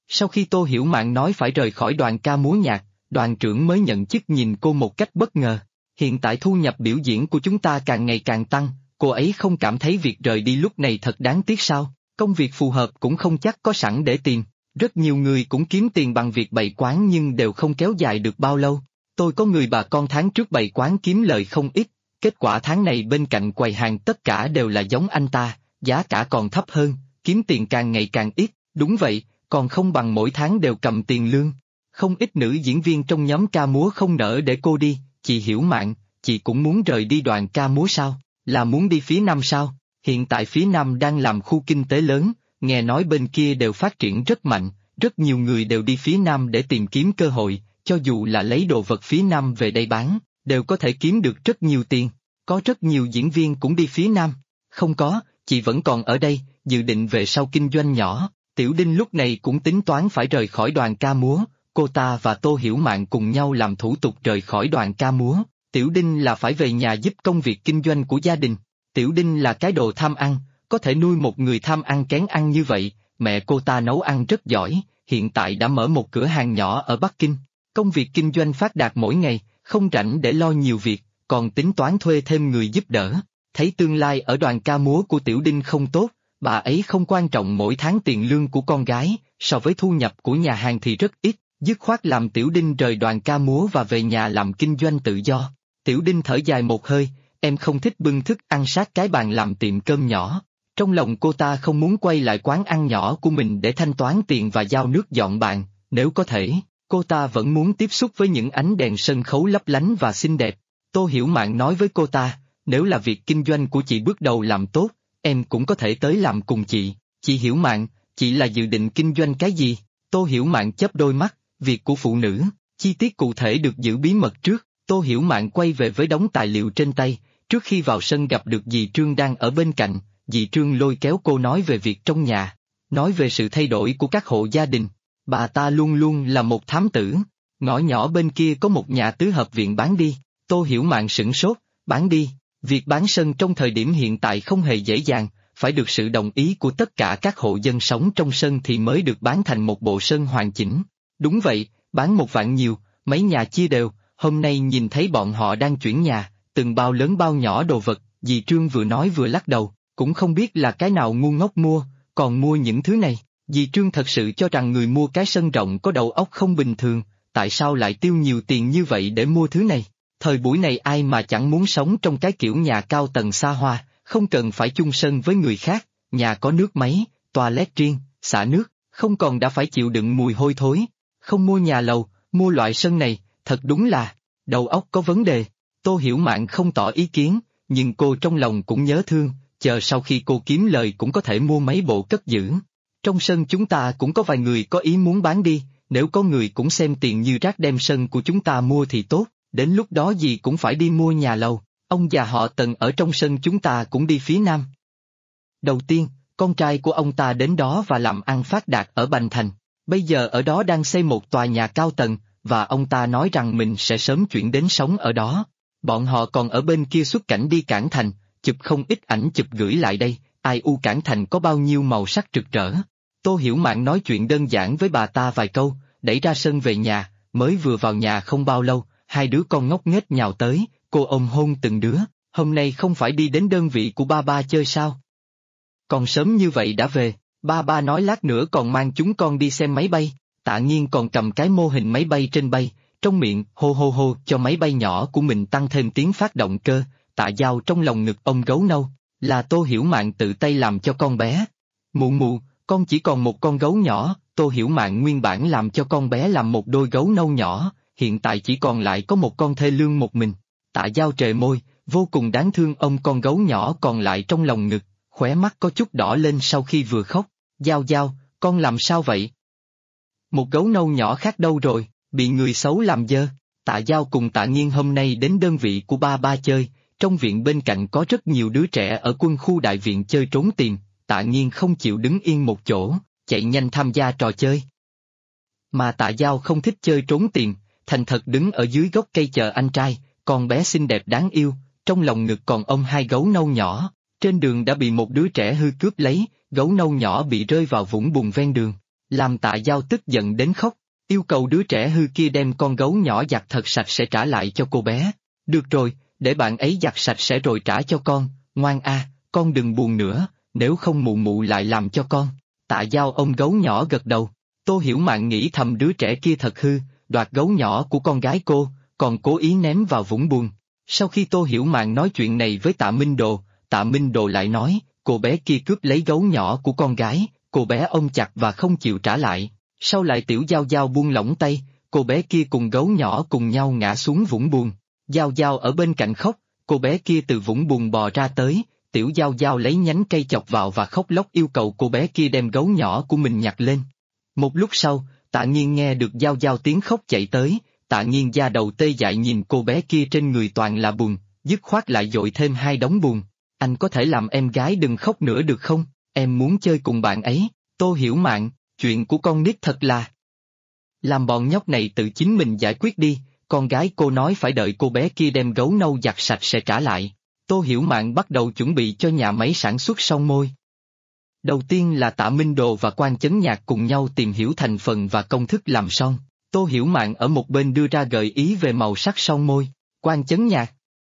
Sau khi Tô Hiểu Mạn nói phải rời khỏi đoàn ca múa nhạc, đoàn trưởng mới nhận chức nhìn cô một cách bất ngờ. Hiện tại thu nhập biểu diễn của chúng ta càng ngày càng tăng, cô ấy không cảm thấy việc rời đi lúc này thật đáng tiếc sao? Công việc phù hợp cũng không chắc có sẵn để tìm. Rất nhiều người cũng kiếm tiền bằng việc bày quán nhưng đều không kéo dài được bao lâu. Tôi có người bà con tháng trước bày quán kiếm lời không ít, kết quả tháng này bên cạnh quầy hàng tất cả đều là giống anh ta, giá cả còn thấp hơn, kiếm tiền càng ngày càng ít. Đúng vậy, còn không bằng mỗi tháng đều cầm tiền lương. Không ít nữ diễn viên trong nhóm ca múa không nỡ để cô đi. Chị Hiểu Mạn, chị cũng muốn rời đi đoàn ca múa sao? Là muốn đi phía Nam sao? Hiện tại phía Nam đang làm khu kinh tế lớn, nghe nói bên kia đều phát triển rất mạnh, rất nhiều người đều đi phía Nam để tìm kiếm cơ hội, cho dù là lấy đồ vật phía Nam về đây bán, đều có thể kiếm được rất nhiều tiền. Có rất nhiều diễn viên cũng đi phía Nam. Không có, chị vẫn còn ở đây, dự định về sau kinh doanh nhỏ. Tiểu Đinh lúc này cũng tính toán phải rời khỏi đoàn ca múa, cô ta và Tô Hiểu Mạn cùng nhau làm thủ tục rời khỏi đoàn ca múa. Tiểu Đinh là phải về nhà giúp công việc kinh doanh của gia đình. Tiểu Đinh là cái đồ tham ăn, có thể nuôi một người tham ăn kén ăn như vậy. Mẹ cô ta nấu ăn rất giỏi, hiện tại đã mở một cửa hàng nhỏ ở Bắc Kinh. Công việc kinh doanh phát đạt mỗi ngày, không rảnh để lo nhiều việc, còn tính toán thuê thêm người giúp đỡ. Thấy tương lai ở đoàn ca múa của Tiểu Đinh không tốt, bà ấy không quan trọng mỗi tháng tiền lương của con gái, so với thu nhập của nhà hàng thì rất ít, dứt khoát làm Tiểu Đinh rời đoàn ca múa và về nhà làm kinh doanh tự do. Tiểu Đinh thở dài một hơi, em không thích bưng thức ăn sát cái bàn làm tiệm cơm nhỏ. Trong lòng cô ta không muốn quay lại quán ăn nhỏ của mình để thanh toán tiền và giao nước dọn bàn, nếu có thể, cô ta vẫn muốn tiếp xúc với những ánh đèn sân khấu lấp lánh và xinh đẹp. Tô Hiểu Mạn nói với cô ta, nếu là việc kinh doanh của chị bước đầu làm tốt, em cũng có thể tới làm cùng chị. Chị Hiểu Mạn, chị là dự định kinh doanh cái gì? Tô Hiểu Mạn chớp đôi mắt, việc của phụ nữ, chi tiết cụ thể được giữ bí mật trước. Tô Hiểu Mạn quay về với đống tài liệu trên tay, trước khi vào sân gặp được dì Trương đang ở bên cạnh, dì Trương lôi kéo cô nói về việc trong nhà, nói về sự thay đổi của các hộ gia đình. Bà ta luôn luôn là một thám tử. Ngõ nhỏ bên kia có một nhà tứ hợp viện bán đi. Tô Hiểu Mạn sửng sốt, bán đi. Việc bán sân trong thời điểm hiện tại không hề dễ dàng, phải được sự đồng ý của tất cả các hộ dân sống trong sân thì mới được bán thành một bộ sân hoàn chỉnh. Đúng vậy, bán 1 vạn nhiều, mấy nhà chia đều, hôm nay nhìn thấy bọn họ đang chuyển nhà, từng bao lớn bao nhỏ đồ vật, dì Trương vừa nói vừa lắc đầu, cũng không biết là cái nào ngu ngốc mua, còn mua những thứ này. Dì Trương thật sự cho rằng người mua cái sân rộng có đầu óc không bình thường, tại sao lại tiêu nhiều tiền như vậy để mua thứ này? Thời buổi này ai mà chẳng muốn sống trong cái kiểu nhà cao tầng xa hoa, không cần phải chung sân với người khác, nhà có nước máy, toilet riêng, xả nước, không còn đã phải chịu đựng mùi hôi thối. Không mua nhà lầu, mua loại sân này, thật đúng là, đầu óc có vấn đề. Tô Hiểu Mạn không tỏ ý kiến, nhưng cô trong lòng cũng nhớ thương, chờ sau khi cô kiếm lời cũng có thể mua mấy bộ cất giữ. Trong sân chúng ta cũng có vài người có ý muốn bán đi, nếu có người cũng xem tiền như rác đem sân của chúng ta mua thì tốt, đến lúc đó gì cũng phải đi mua nhà lầu. Ông già họ Tần ở trong sân chúng ta cũng đi phía Nam. Đầu tiên, con trai của ông ta đến đó và làm ăn phát đạt ở Bành Thành, bây giờ ở đó đang xây một tòa nhà cao tầng, và ông ta nói rằng mình sẽ sớm chuyển đến sống ở đó. Bọn họ còn ở bên kia xuất cảnh đi Cảng Thành, chụp không ít ảnh chụp gửi lại đây, ai u Cảng Thành có bao nhiêu màu sắc rực rỡ. Tô Hiểu Mạn nói chuyện đơn giản với bà ta vài câu, đẩy ra sân về nhà, mới vừa vào nhà không bao lâu, 2 đứa con ngốc nghếch nhào tới, cô ôm hôn từng đứa, hôm nay không phải đi đến đơn vị của ba ba chơi sao? Còn sớm như vậy đã về, ba ba nói lát nữa còn mang chúng con đi xem máy bay. Tạ Nghiên còn cầm cái mô hình máy bay trên bay, trong miệng hô hô hô cho máy bay nhỏ của mình tăng thêm tiếng phát động cơ. Tạ Giao trong lòng ngực ông gấu nâu, là Tô Hiểu Mạn tự tay làm cho con bé. Mụ mụ, con chỉ còn một con gấu nhỏ. Tô Hiểu Mạn nguyên bản làm cho con bé làm một đôi gấu nâu nhỏ, hiện tại chỉ còn lại có một con thê lương một mình. Tạ Giao trề môi, vô cùng đáng thương ôm con gấu nhỏ còn lại trong lòng ngực, khóe mắt có chút đỏ lên sau khi vừa khóc. Giao Giao, con làm sao vậy? Một gấu nâu nhỏ khác đâu rồi, bị người xấu làm dơ. Tạ Giao cùng Tạ Nghiên hôm nay đến đơn vị của ba ba chơi, trong viện bên cạnh có rất nhiều đứa trẻ ở quân khu đại viện chơi trốn tìm, Tạ Nghiên không chịu đứng yên một chỗ, chạy nhanh tham gia trò chơi. Mà Tạ Giao không thích chơi trốn tìm, thành thật đứng ở dưới gốc cây chờ anh trai, con bé xinh đẹp đáng yêu, trong lòng ngực còn ôm 2 gấu nâu nhỏ, trên đường đã bị một đứa trẻ hư cướp lấy, gấu nâu nhỏ bị rơi vào vũng bùn ven đường. Làm Tạ Giao tức giận đến khóc, yêu cầu đứa trẻ hư kia đem con gấu nhỏ giặt thật sạch sẽ trả lại cho cô bé. Được rồi, để bạn ấy giặt sạch sẽ rồi trả cho con, ngoan a, con đừng buồn nữa, nếu không mụ mụ lại làm cho con. Tạ Giao ôm gấu nhỏ gật đầu. Tô Hiểu Mạn nghĩ thầm đứa trẻ kia thật hư, đoạt gấu nhỏ của con gái cô, còn cố ý ném vào vũng bùn. Sau khi Tô Hiểu Mạn nói chuyện này với Tạ Minh Đồ lại nói, cô bé kia cướp lấy gấu nhỏ của con gái, cô bé ôm chặt và không chịu trả lại. Sau lại Tiểu Giao Giao buông lỏng tay, cô bé kia cùng gấu nhỏ cùng nhau ngã xuống vũng bùn. Giao Giao ở bên cạnh khóc, cô bé kia từ vũng bùn bò ra tới, Tiểu Giao Giao lấy nhánh cây chọc vào và khóc lóc yêu cầu cô bé kia đem gấu nhỏ của mình nhặt lên. Một lúc sau, Tạ Nghiên nghe được Giao Giao tiếng khóc chạy tới, Tạ Nghiên da đầu tê dại nhìn cô bé kia trên người toàn là bùn, dứt khoát lại dội thêm 2 đống bùn. Anh có thể làm em gái đừng khóc nữa được không? Em muốn chơi cùng bạn ấy. Tô Hiểu Mạn, chuyện của con nít thật là... Làm bọn nhóc này tự chính mình giải quyết đi, con gái cô nói phải đợi cô bé kia đem gấu nâu giặt sạch sẽ trả lại. Tô Hiểu Mạn bắt đầu chuẩn bị cho nhà máy sản xuất son môi. Đầu tiên là Tạ Minh Đồ và Quan Chấn Nhạc cùng nhau tìm hiểu thành phần và công thức làm son. Tô Hiểu Mạn ở một bên đưa ra gợi ý về màu sắc son môi. Quan Chấn Nhạc: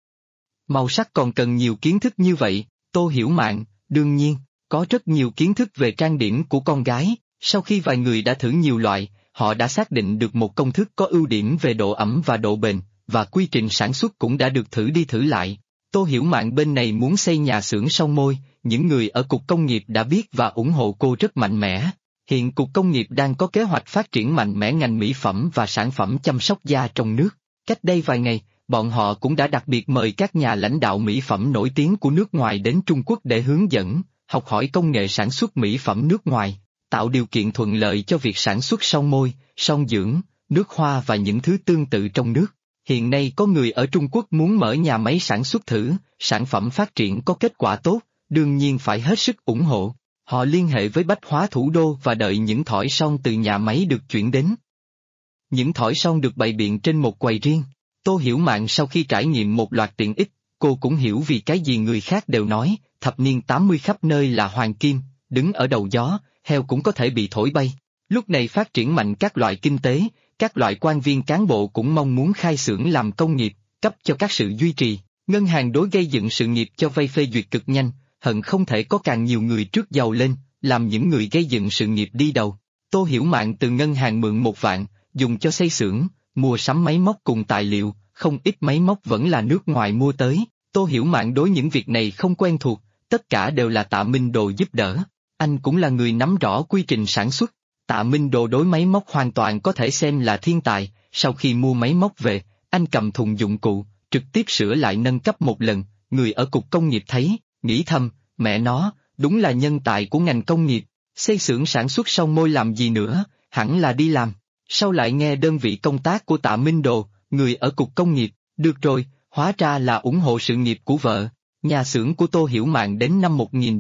màu sắc còn cần nhiều kiến thức như vậy. Tô Hiểu Mạn: đương nhiên, có rất nhiều kiến thức về trang điểm của con gái. Sau khi vài người đã thử nhiều loại, họ đã xác định được một công thức có ưu điểm về độ ẩm và độ bền, và quy trình sản xuất cũng đã được thử đi thử lại. Tô Hiểu Mạn bên này muốn xây nhà xưởng son môi, những người ở Cục Công nghiệp đã biết và ủng hộ cô rất mạnh mẽ. Hiện Cục Công nghiệp đang có kế hoạch phát triển mạnh mẽ ngành mỹ phẩm và sản phẩm chăm sóc da trong nước. Cách đây vài ngày, bọn họ cũng đã đặc biệt mời các nhà lãnh đạo mỹ phẩm nổi tiếng của nước ngoài đến Trung Quốc để hướng dẫn, học hỏi công nghệ sản xuất mỹ phẩm nước ngoài, tạo điều kiện thuận lợi cho việc sản xuất son môi, son dưỡng, nước hoa và những thứ tương tự trong nước. Hiện nay có người ở Trung Quốc muốn mở nhà máy sản xuất thử, sản phẩm phát triển có kết quả tốt, đương nhiên phải hết sức ủng hộ. Họ liên hệ với Bách Hóa Thủ Đô và đợi những thỏi son từ nhà máy được chuyển đến. Những thỏi son được bày biện trên một quầy riêng. Tô Hiểu Mạn sau khi trải nghiệm một loạt tiện ích, cô cũng hiểu vì cái gì người khác đều nói, thập niên 80 khắp nơi là hoàng kim, đứng ở đầu gió, heo cũng có thể bị thổi bay. Lúc này phát triển mạnh các loại kinh tế, các loại quan viên cán bộ cũng mong muốn khai xưởng làm công nghiệp, cấp cho các sự duy trì. Ngân hàng đối gây dựng sự nghiệp cho vay phê duyệt cực nhanh, hận không thể có càng nhiều người trước giàu lên, làm những người gây dựng sự nghiệp đi đầu. Tô Hiểu Mạn từ ngân hàng mượn 1 vạn, dùng cho xây xưởng, mua sắm máy móc cùng tài liệu, không ít máy móc vẫn là nước ngoài mua tới. Tô Hiểu Mạn đối những việc này không quen thuộc, tất cả đều là Tạ Minh Đồ giúp đỡ. Anh cũng là người nắm rõ quy trình sản xuất. Tạ Minh Đồ đối máy móc hoàn toàn có thể xem là thiên tài, sau khi mua máy móc về, anh cầm thùng dụng cụ, trực tiếp sửa lại nâng cấp một lần, người ở Cục Công nghiệp thấy, nghĩ thầm, mẹ nó, đúng là nhân tài của ngành công nghiệp, xây xưởng sản xuất son môi làm gì nữa, hẳn là đi làm. Sau lại nghe đơn vị công tác của Tạ Minh Đồ, người ở Cục Công nghiệp, được rồi, hóa ra là ủng hộ sự nghiệp của vợ. Nhà xưởng của Tô Hiểu Mạn đến năm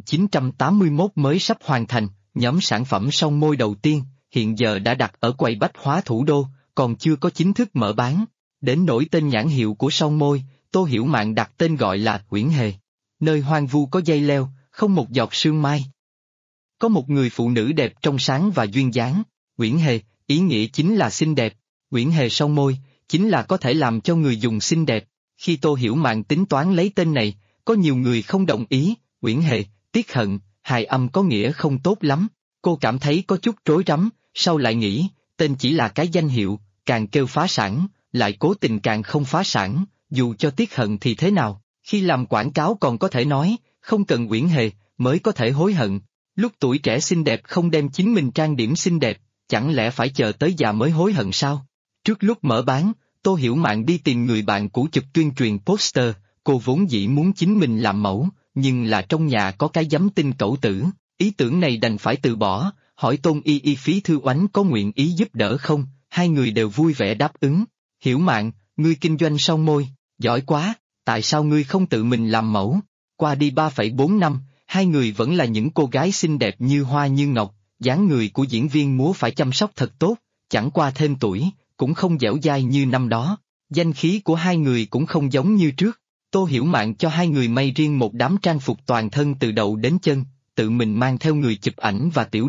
1981 mới sắp hoàn thành, nhóm sản phẩm son môi đầu tiên, hiện giờ đã đặt ở quầy Bách Hóa Thủ Đô, còn chưa có chính thức mở bán. Đến nỗi tên nhãn hiệu của son môi, Tô Hiểu Mạn đặt tên gọi là Uyển Hề. Nơi hoang vu có dây leo, không một giọt sương mai. Có một người phụ nữ đẹp trong sáng và duyên dáng. Uyển Hề, ý nghĩa chính là xinh đẹp. Uyển Hề son môi, chính là có thể làm cho người dùng xinh đẹp. Khi Tô Hiểu Mạn tính toán lấy tên này, có nhiều người không đồng ý. Uyển Hề, tiếc hận, hài âm có nghĩa không tốt lắm. Cô cảm thấy có chút rối rắm, sau lại nghĩ, tên chỉ là cái danh hiệu, càng kêu phá sản, lại cố tình càng không phá sản, dù cho tiếc hận thì thế nào, khi làm quảng cáo còn có thể nói, không cần Uyển Hề, mới có thể hối hận. Lúc tuổi trẻ xinh đẹp không đem chính mình trang điểm xinh đẹp, chẳng lẽ phải chờ tới già mới hối hận sao? Trước lúc mở bán, Tô Hiểu Mạn đi tìm người bạn cũ chụp tuyên truyền poster, cô vốn dĩ muốn chính mình làm mẫu, nhưng là trong nhà có cái giấm tinh cẩu tử, ý tưởng này đành phải từ bỏ, hỏi Tôn Y Phí Thư Oánh có nguyện ý giúp đỡ không, hai người đều vui vẻ đáp ứng. Hiểu Mạn, ngươi kinh doanh son môi, giỏi quá, tại sao ngươi không tự mình làm mẫu? Qua đi 3,4 năm, hai người vẫn là những cô gái xinh đẹp như hoa như ngọc, dáng người của diễn viên múa phải chăm sóc thật tốt, chẳng qua thêm tuổi, cũng không dẻo dai như năm đó, danh khí của hai người cũng không giống như trước. Tô Hiểu Mạn cho hai người may riêng một đám trang phục toàn thân từ đầu đến chân, tự mình mang theo người chụp ảnh và tiểu đinh,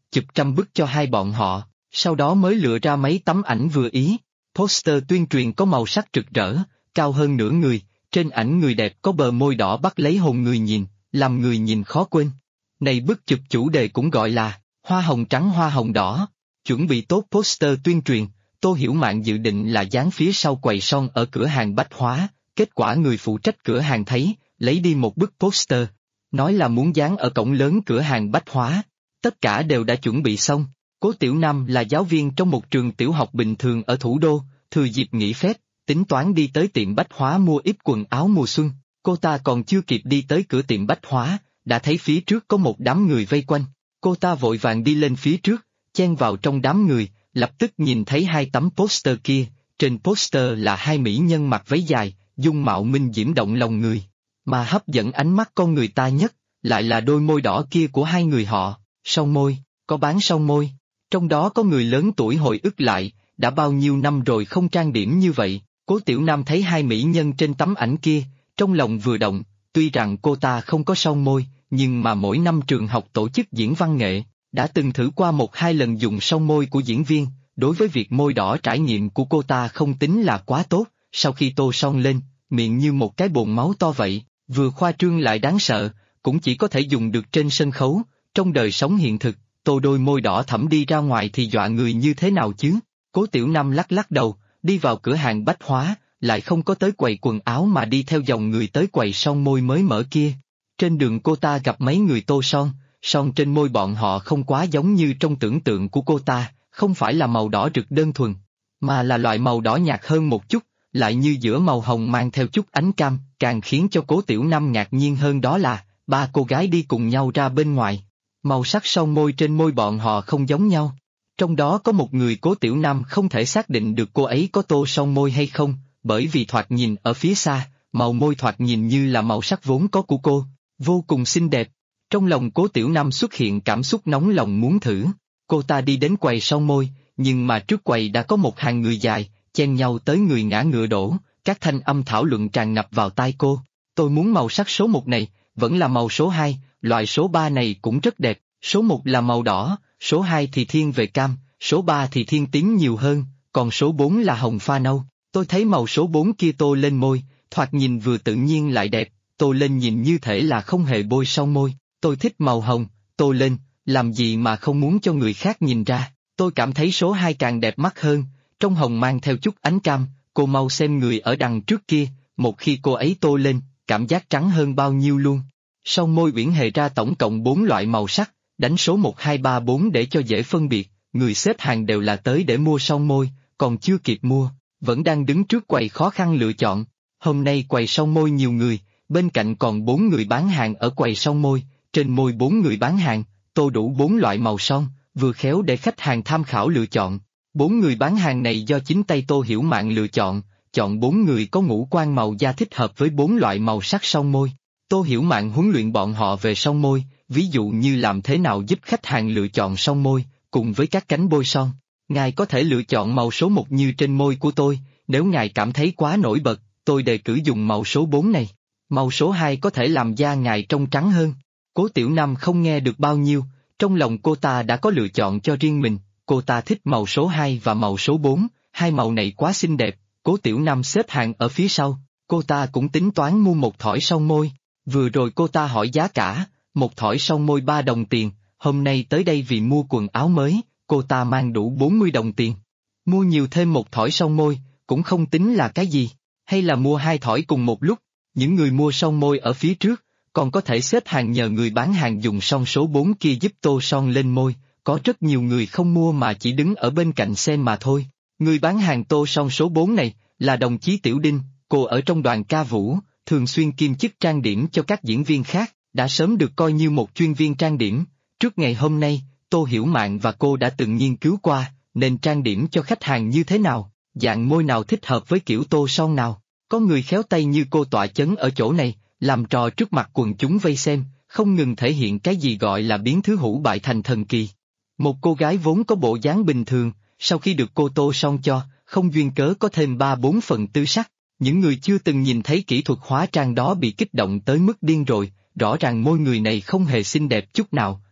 chụp 100 bức cho hai bọn họ, sau đó mới lựa ra mấy tấm ảnh vừa ý. Poster tuyên truyền có màu sắc rực rỡ, cao hơn nửa người, trên ảnh người đẹp có bờ môi đỏ bắt lấy hồn người nhìn, làm người nhìn khó quên. Này bức chụp chủ đề cũng gọi là hoa hồng trắng hoa hồng đỏ. Chuẩn bị tốt poster tuyên truyền, Tô Hiểu Mạn dự định là dán phía sau quầy son ở cửa hàng bách hóa, kết quả người phụ trách cửa hàng thấy, lấy đi một bức poster, nói là muốn dán ở cổng lớn cửa hàng bách hóa. Tất cả đều đã chuẩn bị xong. Cố Tiểu Nam là giáo viên trong một trường tiểu học bình thường ở thủ đô, thừa dịp nghỉ phép, tính toán đi tới tiệm bách hóa mua ít quần áo mùa xuân. Cô ta còn chưa kịp đi tới cửa tiệm bách hóa, đã thấy phía trước có một đám người vây quanh. Cô ta vội vàng đi lên phía trước, chen vào trong đám người, lập tức nhìn thấy hai tấm poster kia, trên poster là hai mỹ nhân mặc váy dài, dung mạo minh diễm động lòng người. Mà hấp dẫn ánh mắt con người ta nhất, lại là đôi môi đỏ kia của hai người họ, son môi, có bán son môi. Trong đó có người lớn tuổi hồi ức lại, đã bao nhiêu năm rồi không trang điểm như vậy. Cố Tiểu Nam thấy hai mỹ nhân trên tấm ảnh kia, trong lòng vừa động, tuy rằng cô ta không có son môi, nhưng mà mỗi năm trường học tổ chức diễn văn nghệ, đã từng thử qua 1-2 lần dùng son môi của diễn viên, đối với việc môi đỏ trải nghiệm của cô ta không tính là quá tốt, sau khi tô son lên, miệng như một cái bồn máu to vậy, vừa khoa trương lại đáng sợ, cũng chỉ có thể dùng được trên sân khấu, trong đời sống hiện thực, tô đôi môi đỏ thẫm đi ra ngoài thì dọa người như thế nào chứ? Cố Tiểu Nam lắc lắc đầu, đi vào cửa hàng bách hóa, lại không có tới quầy quần áo mà đi theo dòng người tới quầy son môi mới mở kia. Trên đường cô ta gặp mấy người tô son, son trên môi bọn họ không quá giống như trong tưởng tượng của cô ta, không phải là màu đỏ rực đơn thuần, mà là loại màu đỏ nhạt hơn một chút, lại như giữa màu hồng mang theo chút ánh cam, càng khiến cho Cố Tiểu Nam ngạc nhiên hơn đó là, ba cô gái đi cùng nhau ra bên ngoài. Màu sắc son môi trên môi bọn họ không giống nhau. Trong đó có một người Cố Tiểu Nam không thể xác định được cô ấy có tô son môi hay không, bởi vì thoạt nhìn ở phía xa, màu môi thoạt nhìn như là màu sắc vốn có của cô, vô cùng xinh đẹp. Trong lòng Cố Tiểu Nam xuất hiện cảm xúc nóng lòng muốn thử. Cô ta đi đến quầy son môi, nhưng mà trước quầy đã có một hàng người dài, chen nhau tới người ngã ngựa đổ, các thanh âm thảo luận tràn ngập vào tai cô. Tôi muốn màu sắc số 1 này, vẫn là màu số 2, loại số 3 này cũng rất đẹp, số 1 là màu đỏ, số 2 thì thiên về cam, số 3 thì thiên tím nhiều hơn, còn số 4 là hồng pha nâu. Tôi thấy màu số 4 kia tô lên môi, thoạt nhìn vừa tự nhiên lại đẹp, tô lên nhìn như thể là không hề bôi son môi. Tôi thích màu hồng, tô lên, làm gì mà không muốn cho người khác nhìn ra. Tôi cảm thấy số 2 càng đẹp mắt hơn, trong hồng mang theo chút ánh cam, cô mau xem người ở đằng trước kia, một khi cô ấy tô lên, cảm giác trắng hơn bao nhiêu luôn. Son môi Uyển Hề ra tổng cộng 4 loại màu sắc, đánh số 1 2 3 4 để cho dễ phân biệt, người xếp hàng đều là tới để mua son môi, còn chưa kịp mua, vẫn đang đứng trước quầy khó khăn lựa chọn. Hôm nay quầy son môi nhiều người, bên cạnh còn 4 người bán hàng ở quầy son môi, trên môi 4 người bán hàng, tô đủ 4 loại màu son, vừa khéo để khách hàng tham khảo lựa chọn. 4 người bán hàng này do chính tay Tô Hiểu Mạn lựa chọn, chọn 4 người có ngũ quan màu da thích hợp với 4 loại màu sắc son môi. Tô Hiểu Mạn huấn luyện bọn họ về son môi, ví dụ như làm thế nào giúp khách hàng lựa chọn son môi, cùng với các cánh bôi son. Ngài có thể lựa chọn màu số 1 như trên môi của tôi, nếu ngài cảm thấy quá nổi bật, tôi đề cử dùng màu số 4 này. Màu số 2 có thể làm da ngài trông trắng hơn. Cố Tiểu Nam không nghe được bao nhiêu, trong lòng cô ta đã có lựa chọn cho riêng mình, cô ta thích màu số 2 và màu số 4, hai màu này quá xinh đẹp. Cố Tiểu Nam xếp hàng ở phía sau, cô ta cũng tính toán mua một thỏi son môi. Vừa rồi cô ta hỏi giá cả, một thỏi son môi 3 đồng tiền, hôm nay tới đây vì mua quần áo mới, cô ta mang đủ 40 đồng tiền. Mua nhiều thêm một thỏi son môi, cũng không tính là cái gì, hay là mua 2 thỏi cùng một lúc, những người mua son môi ở phía trước, còn có thể xếp hàng nhờ người bán hàng dùng son số 4 kia giúp tô son lên môi, có rất nhiều người không mua mà chỉ đứng ở bên cạnh xem mà thôi. Người bán hàng tô son số 4 này, là đồng chí Tiểu Đinh, cô ở trong đoàn ca vũ, thường xuyên kiêm chức trang điểm cho các diễn viên khác, đã sớm được coi như một chuyên viên trang điểm. Trước ngày hôm nay, Tô Hiểu Mạn và cô đã từng nghiên cứu qua, nên trang điểm cho khách hàng như thế nào, dạng môi nào thích hợp với kiểu tô son nào. Có người khéo tay như cô tọa chấn ở chỗ này, làm trò trước mặt quần chúng vây xem, không ngừng thể hiện cái gì gọi là biến thứ hữu bại thành thần kỳ. Một cô gái vốn có bộ dáng bình thường, sau khi được cô tô son cho, không duyên cớ có thêm 3-4 phần tư sắc. Những người chưa từng nhìn thấy kỹ thuật hóa trang đó bị kích động tới mức điên rồi, rõ ràng môi người này không hề xinh đẹp chút nào,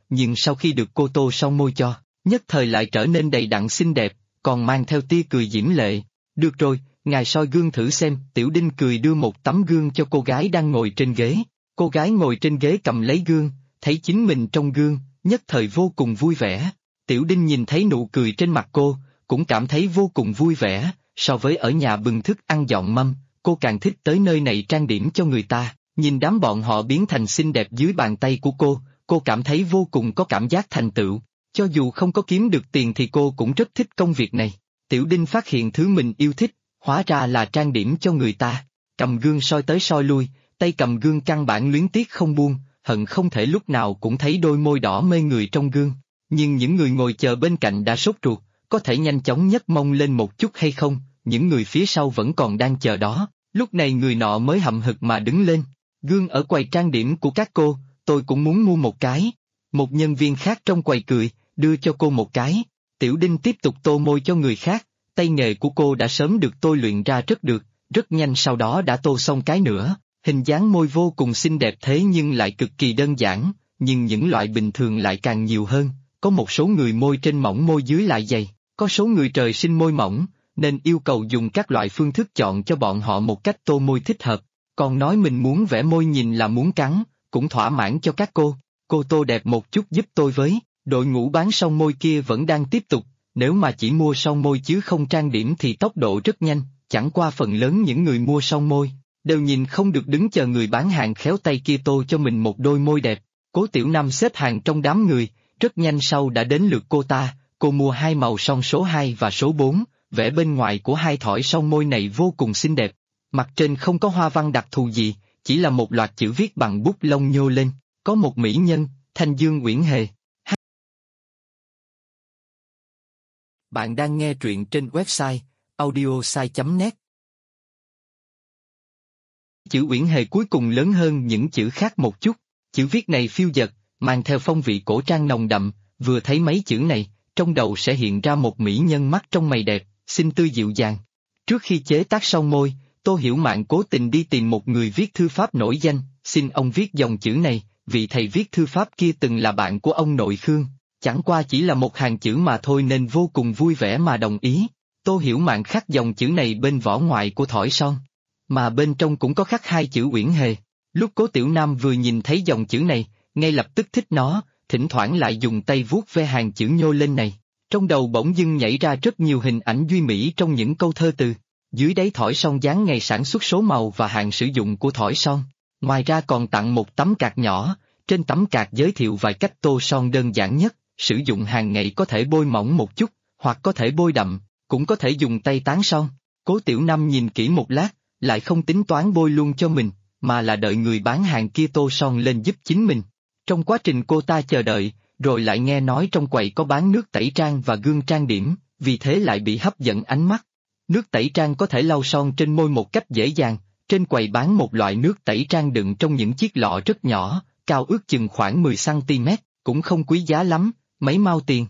nhưng sau khi được cô tô son môi cho, nhất thời lại trở nên đầy đặn xinh đẹp, còn mang theo tia cười diễm lệ. Được rồi, ngài soi gương thử xem. Tiểu Đinh cười đưa một tấm gương cho cô gái đang ngồi trên ghế. Cô gái ngồi trên ghế cầm lấy gương, thấy chính mình trong gương, nhất thời vô cùng vui vẻ. Tiểu Đinh nhìn thấy nụ cười trên mặt cô, cũng cảm thấy vô cùng vui vẻ. So với ở nhà bưng thức ăn dọn mâm, cô càng thích tới nơi này trang điểm cho người ta. Nhìn đám bọn họ biến thành xinh đẹp dưới bàn tay của cô cảm thấy vô cùng có cảm giác thành tựu. Cho dù không có kiếm được tiền thì cô cũng rất thích công việc này. Tiểu Đinh phát hiện thứ mình yêu thích, hóa ra là trang điểm cho người ta. Cầm gương soi tới soi lui, tay cầm gương căn bản luyến tiếc không buông, hận không thể lúc nào cũng thấy đôi môi đỏ mê người trong gương. Nhưng những người ngồi chờ bên cạnh đã sốt ruột, có thể nhanh chóng nhấc mông lên một chút hay không, những người phía sau vẫn còn đang chờ đó. Lúc này người nọ mới hậm hực mà đứng lên. Gương ở quầy trang điểm của các cô, tôi cũng muốn mua một cái. Một nhân viên khác trong quầy cười, đưa cho cô một cái. Tiểu Đinh tiếp tục tô môi cho người khác, tay nghề của cô đã sớm được tôi luyện ra rất nhanh sau đó đã tô xong cái nữa. Hình dáng môi vô cùng xinh đẹp thế nhưng lại cực kỳ đơn giản, nhưng những loại bình thường lại càng nhiều hơn. Có một số người môi trên mỏng môi dưới lại dày, có số người trời sinh môi mỏng, nên yêu cầu dùng các loại phương thức chọn cho bọn họ một cách tô môi thích hợp. Còn nói mình muốn vẽ môi nhìn là muốn cắn, cũng thỏa mãn cho các cô tô đẹp một chút giúp tôi với. Đội ngũ bán son môi kia vẫn đang tiếp tục, nếu mà chỉ mua son môi chứ không trang điểm thì tốc độ rất nhanh, chẳng qua phần lớn những người mua son môi, đều nhìn không được đứng chờ người bán hàng khéo tay kia tô cho mình một đôi môi đẹp. Cố Tiểu Nam xếp hàng trong đám người, rất nhanh sau đã đến lượt cô ta, cô mua hai màu son số 2 và số 4, vẽ bên ngoài của hai thỏi son môi này vô cùng xinh đẹp. Mặt trên không có hoa văn đặc thù gì, chỉ là một loạt chữ viết bằng bút lông nhô lên, có một mỹ nhân, Thanh Dương Uyển Hề. Bạn đang nghe truyện trên website audiosai.net. Chữ Uyển Hề cuối cùng lớn hơn những chữ khác một chút, chữ viết này phiêu dật, mang theo phong vị cổ trang nồng đậm, vừa thấy mấy chữ này, trong đầu sẽ hiện ra một mỹ nhân mắt trong mày đẹp, xinh tươi dịu dàng. Trước khi chế tác son môi, Tô Hiểu Mạn cố tình đi tìm một người viết thư pháp nổi danh, xin ông viết dòng chữ này, vị thầy viết thư pháp kia từng là bạn của ông nội Khương, chẳng qua chỉ là một hàng chữ mà thôi nên vô cùng vui vẻ mà đồng ý. Tô Hiểu Mạn khắc dòng chữ này bên vỏ ngoài của thỏi son, mà bên trong cũng có khắc hai chữ Uyển Hề. Lúc Cố Tiểu Nam vừa nhìn thấy dòng chữ này, ngay lập tức thích nó, thỉnh thoảng lại dùng tay vuốt ve hàng chữ nhô lên này. Trong đầu bỗng dưng nhảy ra rất nhiều hình ảnh duy mỹ trong những câu thơ từ. Dưới đáy thỏi son dán ngày sản xuất số màu và hạn sử dụng của thỏi son. Ngoài ra còn tặng một tấm card nhỏ, trên tấm card giới thiệu vài cách tô son đơn giản nhất, sử dụng hàng ngày có thể bôi mỏng một chút, hoặc có thể bôi đậm, cũng có thể dùng tay tán son. Cố Tiểu Nam nhìn kỹ một lát, lại không tính toán bôi luôn cho mình, mà là đợi người bán hàng kia tô son lên giúp chính mình. Trong quá trình cô ta chờ đợi, rồi lại nghe nói trong quầy có bán nước tẩy trang và gương trang điểm, vì thế lại bị hấp dẫn ánh mắt. Nước tẩy trang có thể lau son trên môi một cách dễ dàng, trên quầy bán một loại nước tẩy trang đựng trong những chiếc lọ rất nhỏ, cao ước chừng khoảng 10cm, cũng không quý giá lắm, mấy mao tiền.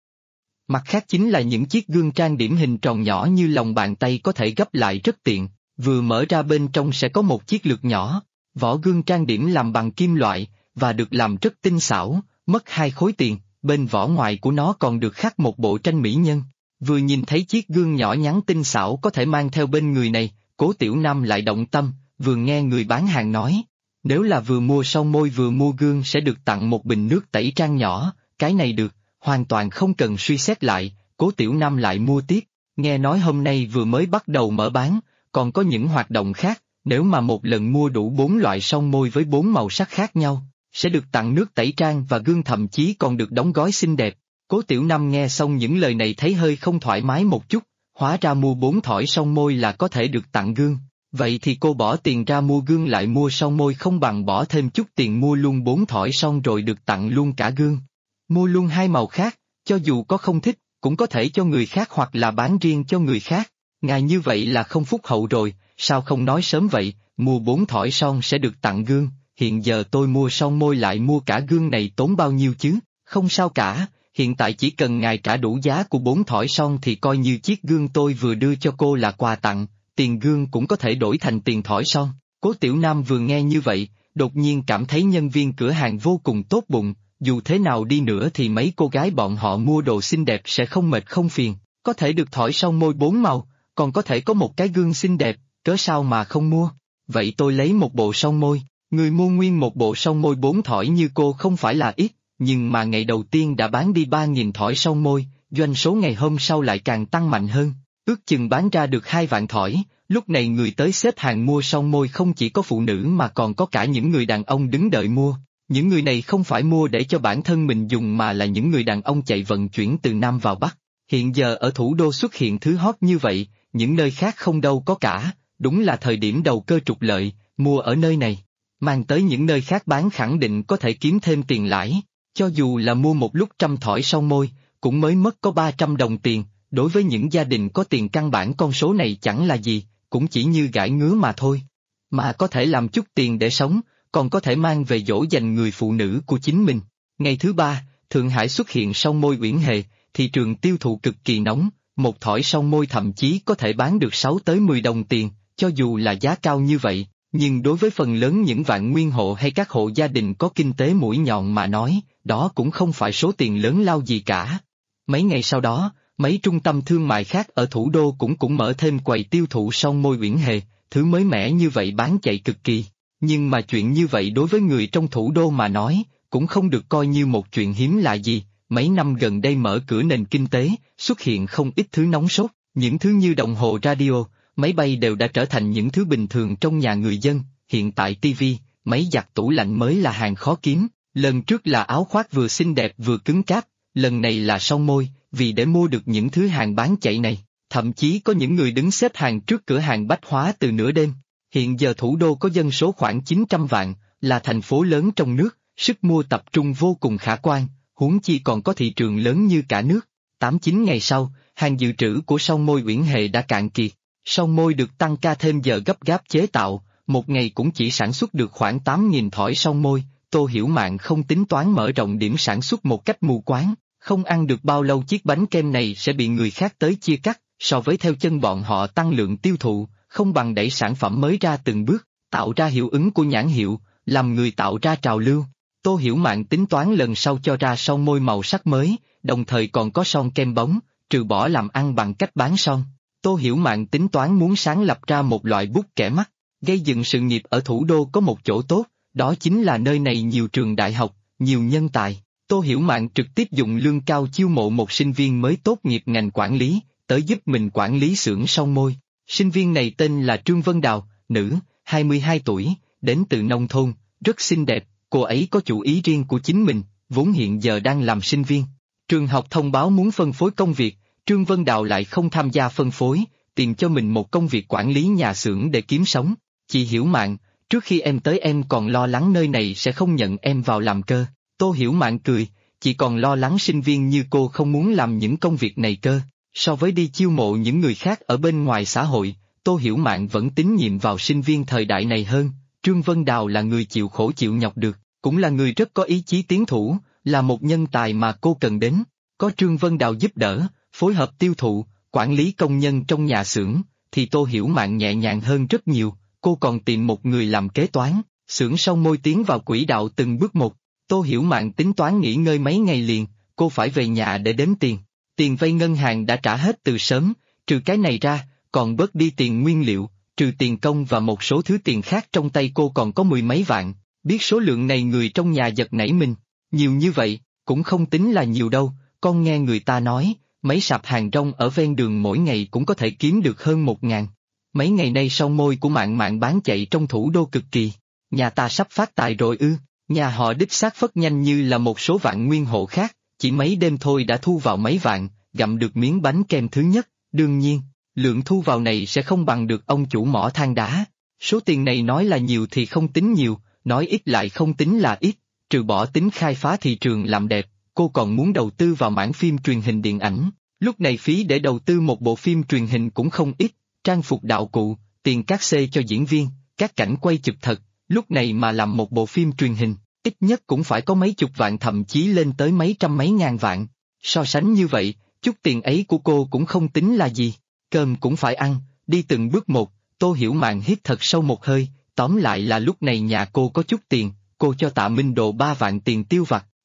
Mặt khác chính là những chiếc gương trang điểm hình tròn nhỏ như lòng bàn tay có thể gấp lại rất tiện, vừa mở ra bên trong sẽ có một chiếc lược nhỏ, vỏ gương trang điểm làm bằng kim loại, và được làm rất tinh xảo, mất 2 khối tiền, bên vỏ ngoài của nó còn được khắc một bộ tranh mỹ nhân. Vừa nhìn thấy chiếc gương nhỏ nhắn tinh xảo có thể mang theo bên người này, Cố Tiểu Nam lại động tâm, vừa nghe người bán hàng nói, nếu là vừa mua son môi vừa mua gương sẽ được tặng một bình nước tẩy trang nhỏ, cái này được, hoàn toàn không cần suy xét lại, Cố Tiểu Nam lại mua tiếp, nghe nói hôm nay vừa mới bắt đầu mở bán, còn có những hoạt động khác, nếu mà một lần mua đủ 4 loại son môi với 4 màu sắc khác nhau, sẽ được tặng nước tẩy trang và gương thậm chí còn được đóng gói xinh đẹp. Cố Tiểu Nam nghe xong những lời này thấy hơi không thoải mái một chút, hóa ra mua 4 thỏi son môi là có thể được tặng gương, vậy thì cô bỏ tiền ra mua gương lại mua son môi không bằng bỏ thêm chút tiền mua luôn 4 thỏi son rồi được tặng luôn cả gương. Mua luôn 2 màu khác, cho dù có không thích, cũng có thể cho người khác hoặc là bán riêng cho người khác. Ngài như vậy là không phúc hậu rồi, sao không nói sớm vậy, mua 4 thỏi son sẽ được tặng gương, hiện giờ tôi mua son môi lại mua cả gương này tốn bao nhiêu chứ, không sao cả, hiện tại chỉ cần ngài trả đủ giá của 4 thỏi son thì coi như chiếc gương tôi vừa đưa cho cô là quà tặng, tiền gương cũng có thể đổi thành tiền thỏi son. Cố Tiểu Nam vừa nghe như vậy, đột nhiên cảm thấy nhân viên cửa hàng vô cùng tốt bụng, dù thế nào đi nữa thì mấy cô gái bọn họ mua đồ xinh đẹp sẽ không mệt không phiền, có thể được thỏi son môi 4 màu, còn có thể có một cái gương xinh đẹp, cớ sao mà không mua. Vậy tôi lấy một bộ son môi, người mua nguyên một bộ son môi 4 thỏi như cô không phải là ít, nhưng mà ngày đầu tiên đã bán đi 3.000 thỏi son môi, doanh số ngày hôm sau lại càng tăng mạnh hơn, ước chừng bán ra được 2 vạn thỏi. Lúc này người tới xếp hàng mua son môi không chỉ có phụ nữ mà còn có cả những người đàn ông đứng đợi mua. Những người này không phải mua để cho bản thân mình dùng mà là những người đàn ông chạy vận chuyển từ Nam vào Bắc. Hiện giờ ở thủ đô xuất hiện thứ hot như vậy, những nơi khác không đâu có cả, đúng là thời điểm đầu cơ trục lợi, mua ở nơi này. Mang tới những nơi khác bán khẳng định có thể kiếm thêm tiền lãi, cho dù là mua một lúc 100 thỏi son môi, cũng mới mất có 300 đồng tiền, đối với những gia đình có tiền căn bản con số này chẳng là gì, cũng chỉ như gãi ngứa mà thôi. Mà có thể làm chút tiền để sống, còn có thể mang về dỗ dành người phụ nữ của chính mình. Ngày thứ ba, Thượng Hải xuất hiện son môi Uyển Hề, thị trường tiêu thụ cực kỳ nóng, một thỏi son môi thậm chí có thể bán được 6 tới 10 đồng tiền, cho dù là giá cao như vậy, nhưng đối với phần lớn những vạn nguyên hộ hay các hộ gia đình có kinh tế mũi nhọn mà nói, đó cũng không phải số tiền lớn lao gì cả. Mấy ngày sau đó, mấy trung tâm thương mại khác ở thủ đô cũng mở thêm quầy tiêu thụ son môi Uyển Hề, thứ mới mẻ như vậy bán chạy cực kỳ. Nhưng mà chuyện như vậy đối với người trong thủ đô mà nói, cũng không được coi như một chuyện hiếm lạ gì. Mấy năm gần đây mở cửa nền kinh tế, xuất hiện không ít thứ nóng sốt, những thứ như đồng hồ radio, máy bay đều đã trở thành những thứ bình thường trong nhà người dân, hiện tại tivi, máy giặt tủ lạnh mới là hàng khó kiếm, lần trước là áo khoác vừa xinh đẹp vừa cứng cáp, lần này là son môi, vì để mua được những thứ hàng bán chạy này, thậm chí có những người đứng xếp hàng trước cửa hàng bách hóa từ nửa đêm. Hiện giờ thủ đô có dân số khoảng 900 vạn, là thành phố lớn trong nước, sức mua tập trung vô cùng khả quan, huống chi còn có thị trường lớn như cả nước. 8-9 ngày sau, hàng dự trữ của son môi Uyển Hề đã cạn kiệt, son môi được tăng ca thêm giờ gấp gáp chế tạo, một ngày cũng chỉ sản xuất được khoảng 8.000 thỏi son môi. Tô Hiểu Mạn không tính toán mở rộng điểm sản xuất một cách mù quáng, không ăn được bao lâu chiếc bánh kem này sẽ bị người khác tới chia cắt, so với theo chân bọn họ tăng lượng tiêu thụ, không bằng đẩy sản phẩm mới ra từng bước, tạo ra hiệu ứng của nhãn hiệu, làm người tạo ra trào lưu. Tô Hiểu Mạn tính toán lần sau cho ra son môi màu sắc mới, đồng thời còn có son kem bóng, trừ bỏ làm ăn bằng cách bán son. Tô Hiểu Mạn tính toán muốn sáng lập ra một loại bút kẻ mắt, gây dựng sự nghiệp ở thủ đô có một chỗ tốt, đó chính là nơi này nhiều trường đại học, nhiều nhân tài. Tô Hiểu Mạn trực tiếp dùng lương cao chiêu mộ một sinh viên mới tốt nghiệp ngành quản lý, tới giúp mình quản lý xưởng son môi. Sinh viên này tên là Trương Vân Đào, nữ, 22 tuổi, đến từ nông thôn, rất xinh đẹp, cô ấy có chủ ý riêng của chính mình, vốn hiện giờ đang làm sinh viên. Trường học thông báo muốn phân phối công việc, Trương Vân Đào lại không tham gia phân phối, tìm cho mình một công việc quản lý nhà xưởng để kiếm sống. Chị Hiểu Mạn, trước khi em tới em còn lo lắng nơi này sẽ không nhận em vào làm cơ. Tô Hiểu Mạn cười, chị còn lo lắng sinh viên như cô không muốn làm những công việc này cơ. So với đi chiêu mộ những người khác ở bên ngoài xã hội, Tô Hiểu Mạn vẫn tín nhiệm vào sinh viên thời đại này hơn. Trương Vân Đào là người chịu khổ chịu nhọc được, cũng là người rất có ý chí tiến thủ, là một nhân tài mà cô cần đến. Có Trương Vân Đào giúp đỡ, phối hợp tiêu thụ, quản lý công nhân trong nhà xưởng, thì Tô Hiểu Mạn nhẹ nhàng hơn rất nhiều. Cô còn tìm một người làm kế toán, xưởng son môi tiến vào quỹ đạo từng bước một. Tô Hiểu Mạn tính toán nghỉ ngơi mấy ngày liền, cô phải về nhà để đếm tiền. Tiền vay ngân hàng đã trả hết từ sớm, trừ cái này ra, còn bớt đi tiền nguyên liệu, trừ tiền công và một số thứ tiền khác trong tay cô còn có 10 mấy vạn. Biết số lượng này người trong nhà giật nảy mình, nhiều như vậy, cũng không tính là nhiều đâu, con nghe người ta nói, mấy sạp hàng rong ở ven đường mỗi ngày cũng có thể kiếm được hơn 1.000. Mấy ngày nay son môi của Mạn Mạn bán chạy trong thủ đô cực kỳ, nhà ta sắp phát tài rồi ư, nhà họ đích xác phất nhanh như là một số vạn nguyên hộ khác, chỉ mấy đêm thôi đã thu vào mấy vạn, gặm được miếng bánh kem thứ nhất, đương nhiên, lượng thu vào này sẽ không bằng được ông chủ mỏ than đá. Số tiền này nói là nhiều thì không tính nhiều, nói ít lại không tính là ít, trừ bỏ tính khai phá thị trường làm đẹp, cô còn muốn đầu tư vào mảng phim truyền hình điện ảnh, lúc này phí để đầu tư một bộ phim truyền hình cũng không ít, trang phục đạo cụ, tiền cát xê cho diễn viên, các cảnh quay chụp thật, lúc này mà làm một bộ phim truyền hình, ít nhất cũng phải có mấy chục vạn thậm chí lên tới mấy trăm mấy ngàn vạn. So sánh như vậy, chút tiền ấy của cô cũng không tính là gì, cơm cũng phải ăn, đi từng bước một. Tô Hiểu Mạn hít thật sâu một hơi, tóm lại là lúc này nhà cô có chút tiền, cô cho Tạ Minh Đồ 3 vạn tiền tiêu vặt,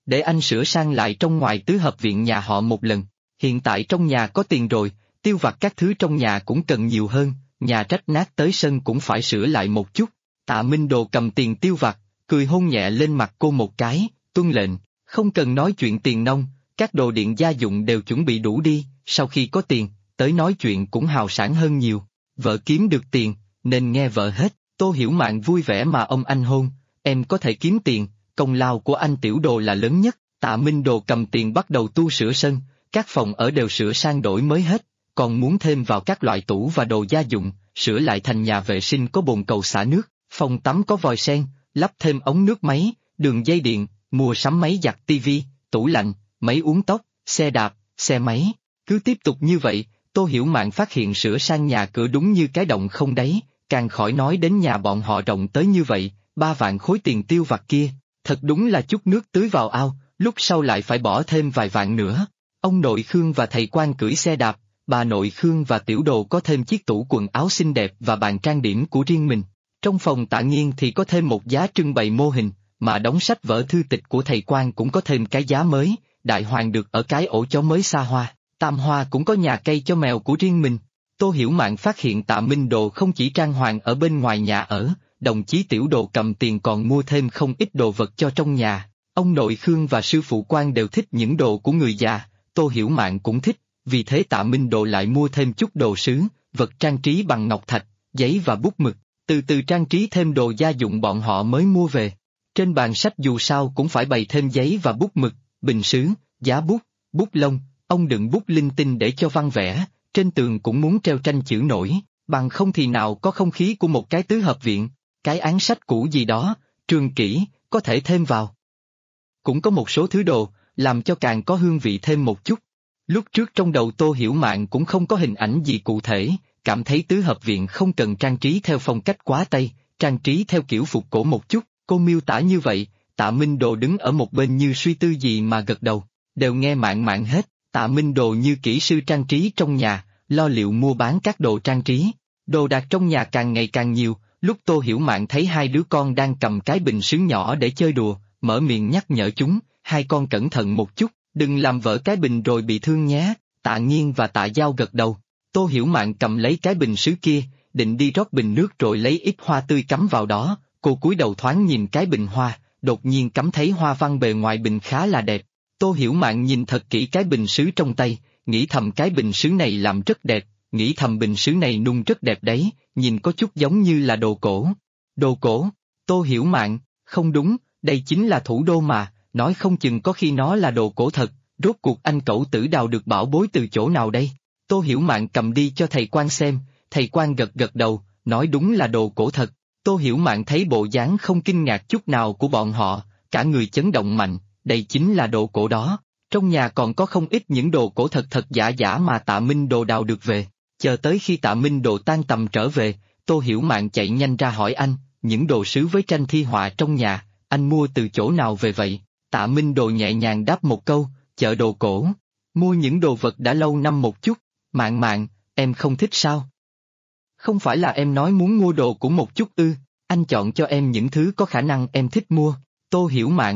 để anh sửa sang lại trong ngoài tứ hợp viện nhà họ một lần. Hiện tại trong nhà có tiền rồi, tiêu vặt các thứ trong nhà cũng cần nhiều hơn, nhà rách nát tới sân cũng phải sửa lại một chút. Tạ Minh Đồ cầm tiền tiêu vặt, cười hôn nhẹ lên mặt cô một cái, tuân lệnh, không cần nói chuyện tiền nong, các đồ điện gia dụng đều chuẩn bị đủ đi, sau khi có tiền, tới nói chuyện cũng hào sảng hơn nhiều. Vợ kiếm được tiền, nên nghe vợ hết. Tô Hiểu Mạn vui vẻ mà ông anh hôn, em có thể kiếm tiền, công lao của anh Tiểu Đồ là lớn nhất. Tạ Minh Đồ cầm tiền bắt đầu tu sửa sân, các phòng ở đều sửa sang đổi mới hết, còn muốn thêm vào các loại tủ và đồ gia dụng, sửa lại thành nhà vệ sinh có bồn cầu xả nước, phòng tắm có vòi sen, lắp thêm ống nước máy, đường dây điện, mua sắm máy giặt tivi, tủ lạnh, máy uống tóc, xe đạp, xe máy. Cứ tiếp tục như vậy, Tô Hiểu Mạn phát hiện sửa sang nhà cửa đúng như cái động không đáy, càng khỏi nói đến nhà bọn họ rộng tới như vậy, 3 vạn khối tiền tiêu vặt kia, thật đúng là chút nước tưới vào ao, lúc sau lại phải bỏ thêm vài vạn nữa. Ông nội Khương và thầy Quan cưỡi xe đạp, bà nội Khương và Tiểu Đồ có thêm chiếc tủ quần áo xinh đẹp và bàn trang điểm của riêng mình. Trong phòng Tạ Nghiên thì có thêm một giá trưng bày mô hình, mà đóng sách vở thư tịch của thầy Quan cũng có thêm cái giá mới, Đại Hoàng được ở cái ổ chó mới xa hoa, Tam Hoa cũng có nhà cây cho mèo của riêng mình. Tô Hiểu Mạn phát hiện Tạ Minh Đồ không chỉ trang hoàng ở bên ngoài nhà ở, đồng chí Tiểu Đồ cầm tiền còn mua thêm không ít đồ vật cho trong nhà. Ông nội Khương và sư phụ Quan đều thích những đồ của người già, Tô Hiểu Mạn cũng thích, vì thế Tạ Minh Đồ lại mua thêm chút đồ sứ, vật trang trí bằng ngọc thạch, giấy và bút mực, từ từ trang trí thêm đồ gia dụng bọn họ mới mua về. Trên bàn sách dù sao cũng phải bày thêm giấy và bút mực, bình sứ, giá bút, bút lông, ông đựng bút linh tinh để cho văn vẽ, trên tường cũng muốn treo tranh chữ nổi, bằng không thì nào có không khí của một cái tứ hợp viện, cái án sách cũ gì đó, trường kỷ, có thể thêm vào. Cũng có một số thứ đồ, làm cho càng có hương vị thêm một chút. Lúc trước trong đầu Tô Hiểu Mạn cũng không có hình ảnh gì cụ thể, cảm thấy tứ hợp viện không cần trang trí theo phong cách quá Tây, trang trí theo kiểu phục cổ một chút, cô miêu tả như vậy, Tạ Minh Đồ đứng ở một bên như suy tư gì mà gật đầu, đều nghe Mạn Mạn hết. Tạ Minh Đồ như kỹ sư trang trí trong nhà, lo liệu mua bán các đồ trang trí, đồ đạc trong nhà càng ngày càng nhiều. Lúc Tô Hiểu Mạn thấy hai đứa con đang cầm cái bình sứ nhỏ để chơi đùa, mở miệng nhắc nhở chúng, hai con cẩn thận một chút, đừng làm vỡ cái bình rồi bị thương nhé. Tạ Nghiên và Tạ Giao gật đầu. Tô Hiểu Mạn cầm lấy cái bình sứ kia, định đi rót bình nước rồi lấy ít hoa tươi cắm vào đó, cô cúi đầu thoáng nhìn cái bình hoa, đột nhiên cắm thấy hoa văn bề ngoài bình khá là đẹp. Tô Hiểu Mạn nhìn thật kỹ cái bình sứ trong tay, nghĩ thầm cái bình sứ này làm rất đẹp, nghĩ thầm bình sứ này nung rất đẹp đấy, nhìn có chút giống như là đồ cổ. Đồ cổ? Tô Hiểu Mạn, không đúng, đây chính là thủ đô mà, nói không chừng có khi nó là đồ cổ thật, rốt cuộc anh Cẩu Tử đào được bảo bối từ chỗ nào đây? Tô Hiểu Mạn cầm đi cho thầy Quan xem, thầy Quan gật gật đầu, nói đúng là đồ cổ thật. Tô Hiểu Mạn thấy bộ dáng không kinh ngạc chút nào của bọn họ, cả người chấn động mạnh, đây chính là đồ cổ đó. Trong nhà còn có không ít những đồ cổ thật thật giả giả mà Tạ Minh Đồ đào được về. Chờ tới khi Tạ Minh Đồ tan tầm trở về, Tô Hiểu Mạn chạy nhanh ra hỏi anh, những đồ sứ với tranh thi họa trong nhà, anh mua từ chỗ nào về vậy? Tạ Minh Đồ nhẹ nhàng đáp một câu, chợ đồ cổ. Mua những đồ vật đã lâu năm một chút. Mạn Mạn, em không thích sao? Không phải là em nói muốn mua đồ của một chút ư, anh chọn cho em những thứ có khả năng em thích mua. Tô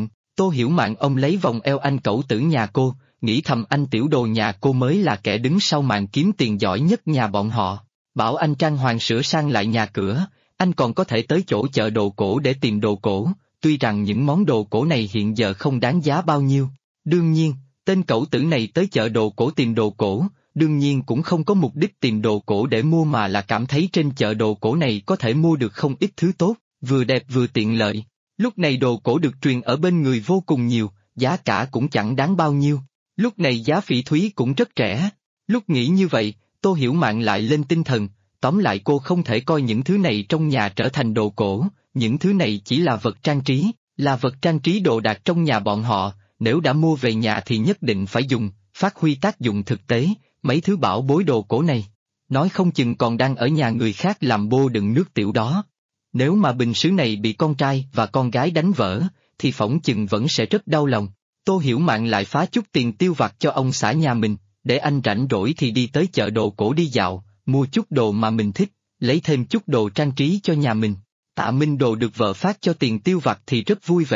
Hiểu Mạn ông lấy vòng eo anh Cẩu Tử nhà cô, nghĩ thầm anh Tiểu Đồ nhà cô mới là kẻ đứng sau màn kiếm tiền giỏi nhất nhà bọn họ. Bảo anh trang hoàng sửa sang lại nhà cửa, anh còn có thể tới chỗ chợ đồ cổ để tìm đồ cổ, tuy rằng những món đồ cổ này hiện giờ không đáng giá bao nhiêu. Đương nhiên, tên Cẩu Tử này tới chợ đồ cổ tìm đồ cổ, đương nhiên cũng không có mục đích tìm đồ cổ để mua mà là cảm thấy trên chợ đồ cổ này có thể mua được không ít thứ tốt, vừa đẹp vừa tiện lợi. Lúc này đồ cổ được truyền ở bên người vô cùng nhiều, giá cả cũng chẳng đáng bao nhiêu. Lúc này giá phỉ thúy cũng rất rẻ. Lúc nghĩ như vậy, Tô Hiểu Mạn lại lên tinh thần, tóm lại cô không thể coi những thứ này trong nhà trở thành đồ cổ, những thứ này chỉ là vật trang trí, là vật trang trí đồ đạc trong nhà bọn họ, nếu đã mua về nhà thì nhất định phải dùng, phát huy tác dụng thực tế, mấy thứ bảo bối đồ cổ này. Nói không chừng còn đang ở nhà người khác làm bô đựng nước tiểu đó. Nếu mà bình sứ này bị con trai và con gái đánh vỡ, thì phỏng chừng vẫn sẽ rất đau lòng. Tô Hiểu Mạn lại phá chút tiền tiêu vặt cho ông xã nhà mình, để anh rảnh rỗi thì đi tới chợ đồ cổ đi dạo, mua chút đồ mà mình thích, lấy thêm chút đồ trang trí cho nhà mình. Tạ Minh Đồ được vợ phát cho tiền tiêu vặt thì rất vui vẻ,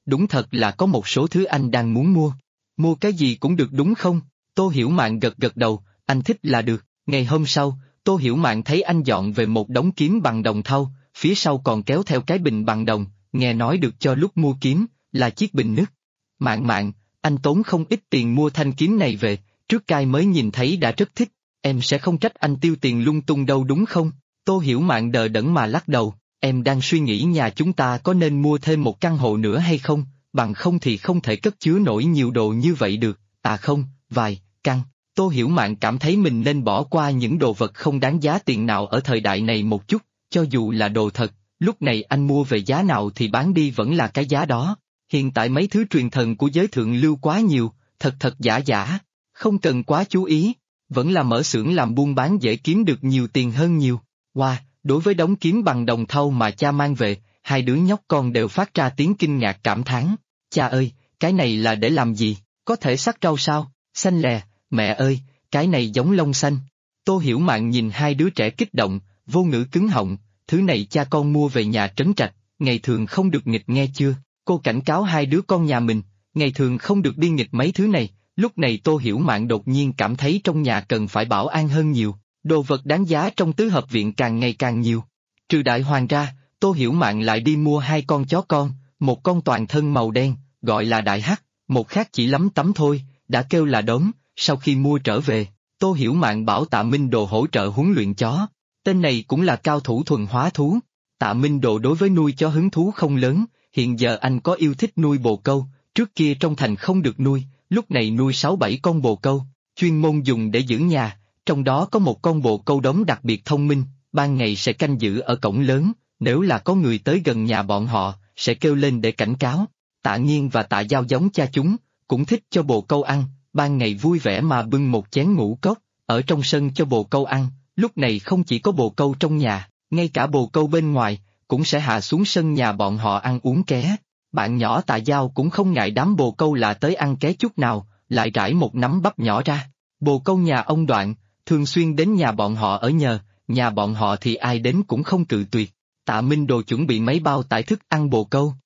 đúng thật là có một số thứ anh đang muốn mua. Mua cái gì cũng được đúng không? Tô Hiểu Mạn gật gật đầu, anh thích là được. Ngày hôm sau, Tô Hiểu Mạn thấy anh dọn về một đống kiếm bằng đồng thau, phía sau còn kéo theo cái bình bằng đồng, nghe nói được cho lúc mua kiếm, là chiếc bình nước. Mạn Mạn, anh tốn không ít tiền mua thanh kiếm này về, trước cai mới nhìn thấy đã rất thích, em sẽ không trách anh tiêu tiền lung tung đâu đúng không? Tô Hiểu Mạn đờ đẫn mà lắc đầu, em đang suy nghĩ nhà chúng ta có nên mua thêm một căn hộ nữa hay không, bằng không thì không thể cất chứa nổi nhiều đồ như vậy được, à không, vài căn. Tô Hiểu Mạn cảm thấy mình nên bỏ qua những đồ vật không đáng giá tiền nào ở thời đại này một chút, cho dù là đồ thật, lúc này anh mua về giá nào thì bán đi vẫn là cái giá đó. Hiện tại mấy thứ truyền thần của giới thượng lưu quá nhiều, thật thật giả giả, không cần quá chú ý, vẫn là mở xưởng làm buôn bán dễ kiếm được nhiều tiền hơn nhiều. Wow, đối với đống kiếm bằng đồng thau mà cha mang về, hai đứa nhóc con đều phát ra tiếng kinh ngạc cảm thán. Cha ơi, cái này là để làm gì, có thể sắc rau sao, xanh lè, mẹ ơi, cái này giống lông xanh. Tô Hiểu Mạn nhìn hai đứa trẻ kích động, vô ngữ cứng họng, thứ này cha con mua về nhà trấn trạch, ngày thường không được nghịch nghe chưa, cô cảnh cáo hai đứa con nhà mình, ngày thường không được đi nghịch mấy thứ này. Lúc này Tô Hiểu Mạn đột nhiên cảm thấy trong nhà cần phải bảo an hơn nhiều, đồ vật đáng giá trong tứ hợp viện càng ngày càng nhiều. Trừ đại hoàng ra, Tô Hiểu Mạn lại đi mua hai con chó con, một con toàn thân màu đen, gọi là Đại Hắc, một khác chỉ lắm tấm thôi, đã kêu là đốm. Sau khi mua trở về, Tô Hiểu Mạn bảo Tạ Minh Đồ hỗ trợ huấn luyện chó, tên này cũng là cao thủ thuần hóa thú. Tạ Minh Đồ đối với nuôi chó hứng thú không lớn, hiện giờ anh có yêu thích nuôi bồ câu, trước kia trong thành không được nuôi, lúc này nuôi 6-7 con bồ câu, chuyên môn dùng để giữ nhà, trong đó có một con bồ câu đốm đặc biệt thông minh, ban ngày sẽ canh giữ ở cổng lớn, nếu là có người tới gần nhà bọn họ, sẽ kêu lên để cảnh cáo. Tạ Nghiên và Tạ Giao giống cha chúng, cũng thích cho bồ câu ăn, ban ngày vui vẻ mà bưng một chén ngũ cốc, ở trong sân cho bồ câu ăn, lúc này không chỉ có bồ câu trong nhà, ngay cả bồ câu bên ngoài, cũng sẽ hạ xuống sân nhà bọn họ ăn uống ké. Bạn nhỏ Tạ Giao cũng không ngại đám bồ câu lạ tới ăn ké chút nào, lại rải một nắm bắp nhỏ ra. Bồ câu nhà ông Đoạn, thường xuyên đến nhà bọn họ ở nhờ, nhà bọn họ thì ai đến cũng không cự tuyệt. Tạ Minh Đồ chuẩn bị mấy bao tải thức ăn bồ câu.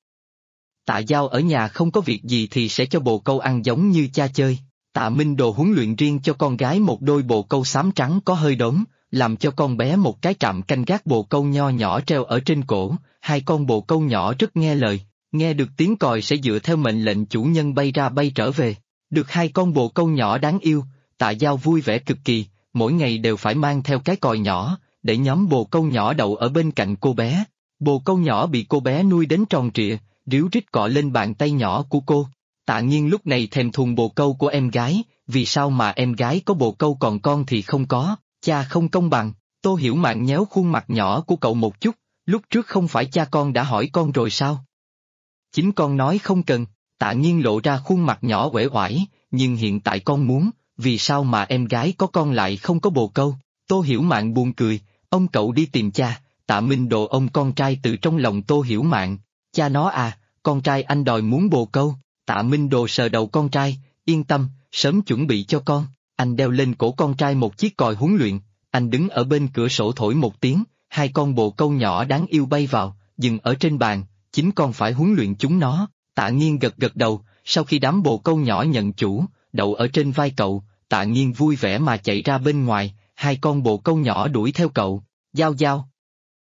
Tạ Giao ở nhà không có việc gì thì sẽ cho bồ câu ăn giống như cha chơi. Tạ Minh Đồ huấn luyện riêng cho con gái một đôi bồ câu xám trắng có hơi đốm, làm cho con bé một cái trạm canh gác bồ câu nho nhỏ treo ở trên cổ, hai con bồ câu nhỏ rất nghe lời, nghe được tiếng còi sẽ dựa theo mệnh lệnh chủ nhân bay ra bay trở về. Được hai con bồ câu nhỏ đáng yêu, Tạ Giao vui vẻ cực kỳ, mỗi ngày đều phải mang theo cái còi nhỏ, để nhóm bồ câu nhỏ đậu ở bên cạnh cô bé. Bồ câu nhỏ bị cô bé nuôi đến tròn trịa, ríu rít cọ lên bàn tay nhỏ của cô. Tạ Nghiên lúc này thèm thuồng bồ câu của em gái, vì sao mà em gái có bồ câu còn con thì không có, cha không công bằng. Tô Hiểu Mạn nhéo khuôn mặt nhỏ của cậu một chút, lúc trước không phải cha con đã hỏi con rồi sao? Chính con nói không cần. Tạ Nghiên lộ ra khuôn mặt nhỏ uể oải, nhưng hiện tại con muốn, vì sao mà em gái có con lại không có bồ câu? Tô Hiểu Mạn buồn cười, ông cậu đi tìm cha. Tạ Minh Đồ ôm con trai từ trong lòng Tô Hiểu Mạn, cha nó à, con trai anh đòi muốn bồ câu. Tạ Minh Đồ sờ đầu con trai, yên tâm, sớm chuẩn bị cho con. Anh đeo lên cổ con trai một chiếc còi huấn luyện, anh đứng ở bên cửa sổ thổi một tiếng, hai con bồ câu nhỏ đáng yêu bay vào, dừng ở trên bàn, chính con phải huấn luyện chúng nó. Tạ Nghiên gật gật đầu, sau khi đám bồ câu nhỏ nhận chủ, đậu ở trên vai cậu, Tạ Nghiên vui vẻ mà chạy ra bên ngoài, hai con bồ câu nhỏ đuổi theo cậu. Giao Giao,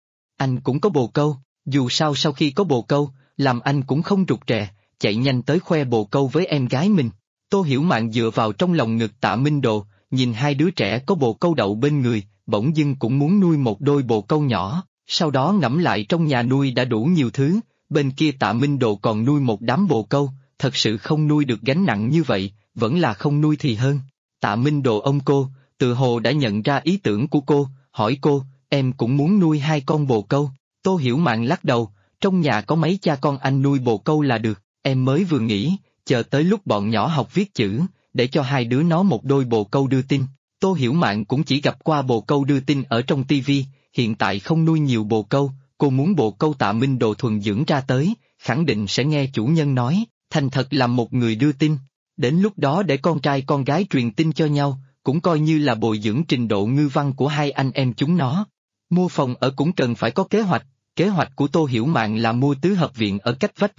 anh cũng có bồ câu, dù sao sau khi có bồ câu, làm anh cũng không rụt rè, chạy nhanh tới khoe bồ câu với em gái mình. Tô Hiểu Mạn dựa vào trong lòng ngực Tạ Minh Đồ, nhìn hai đứa trẻ có bồ câu đậu bên người, bỗng dưng cũng muốn nuôi một đôi bồ câu nhỏ, sau đó ngẫm lại trong nhà nuôi đã đủ nhiều thứ, bên kia Tạ Minh Đồ còn nuôi một đám bồ câu, thật sự không nuôi được gánh nặng như vậy, vẫn là không nuôi thì hơn. Tạ Minh Đồ ôm cô, tự hồ đã nhận ra ý tưởng của cô, hỏi cô, em cũng muốn nuôi hai con bồ câu. Tô Hiểu Mạn lắc đầu, trong nhà có mấy cha con anh nuôi bồ câu là được, em mới vừa nghĩ, chờ tới lúc bọn nhỏ học viết chữ, để cho hai đứa nó một đôi bồ câu đưa tin. Tô Hiểu Mạn cũng chỉ gặp qua bồ câu đưa tin ở trong tivi, hiện tại không nuôi nhiều bồ câu, cô muốn bồ câu Tạ Minh Đồ thuần dưỡng ra tới, khẳng định sẽ nghe chủ nhân nói, thành thật làm một người đưa tin. Đến lúc đó để con trai con gái truyền tin cho nhau, cũng coi như là bồi dưỡng trình độ ngữ văn của hai anh em chúng nó. Mua phòng ở cũng cần phải có kế hoạch của Tô Hiểu Mạn là mua tứ hợp viện ở cách vách về,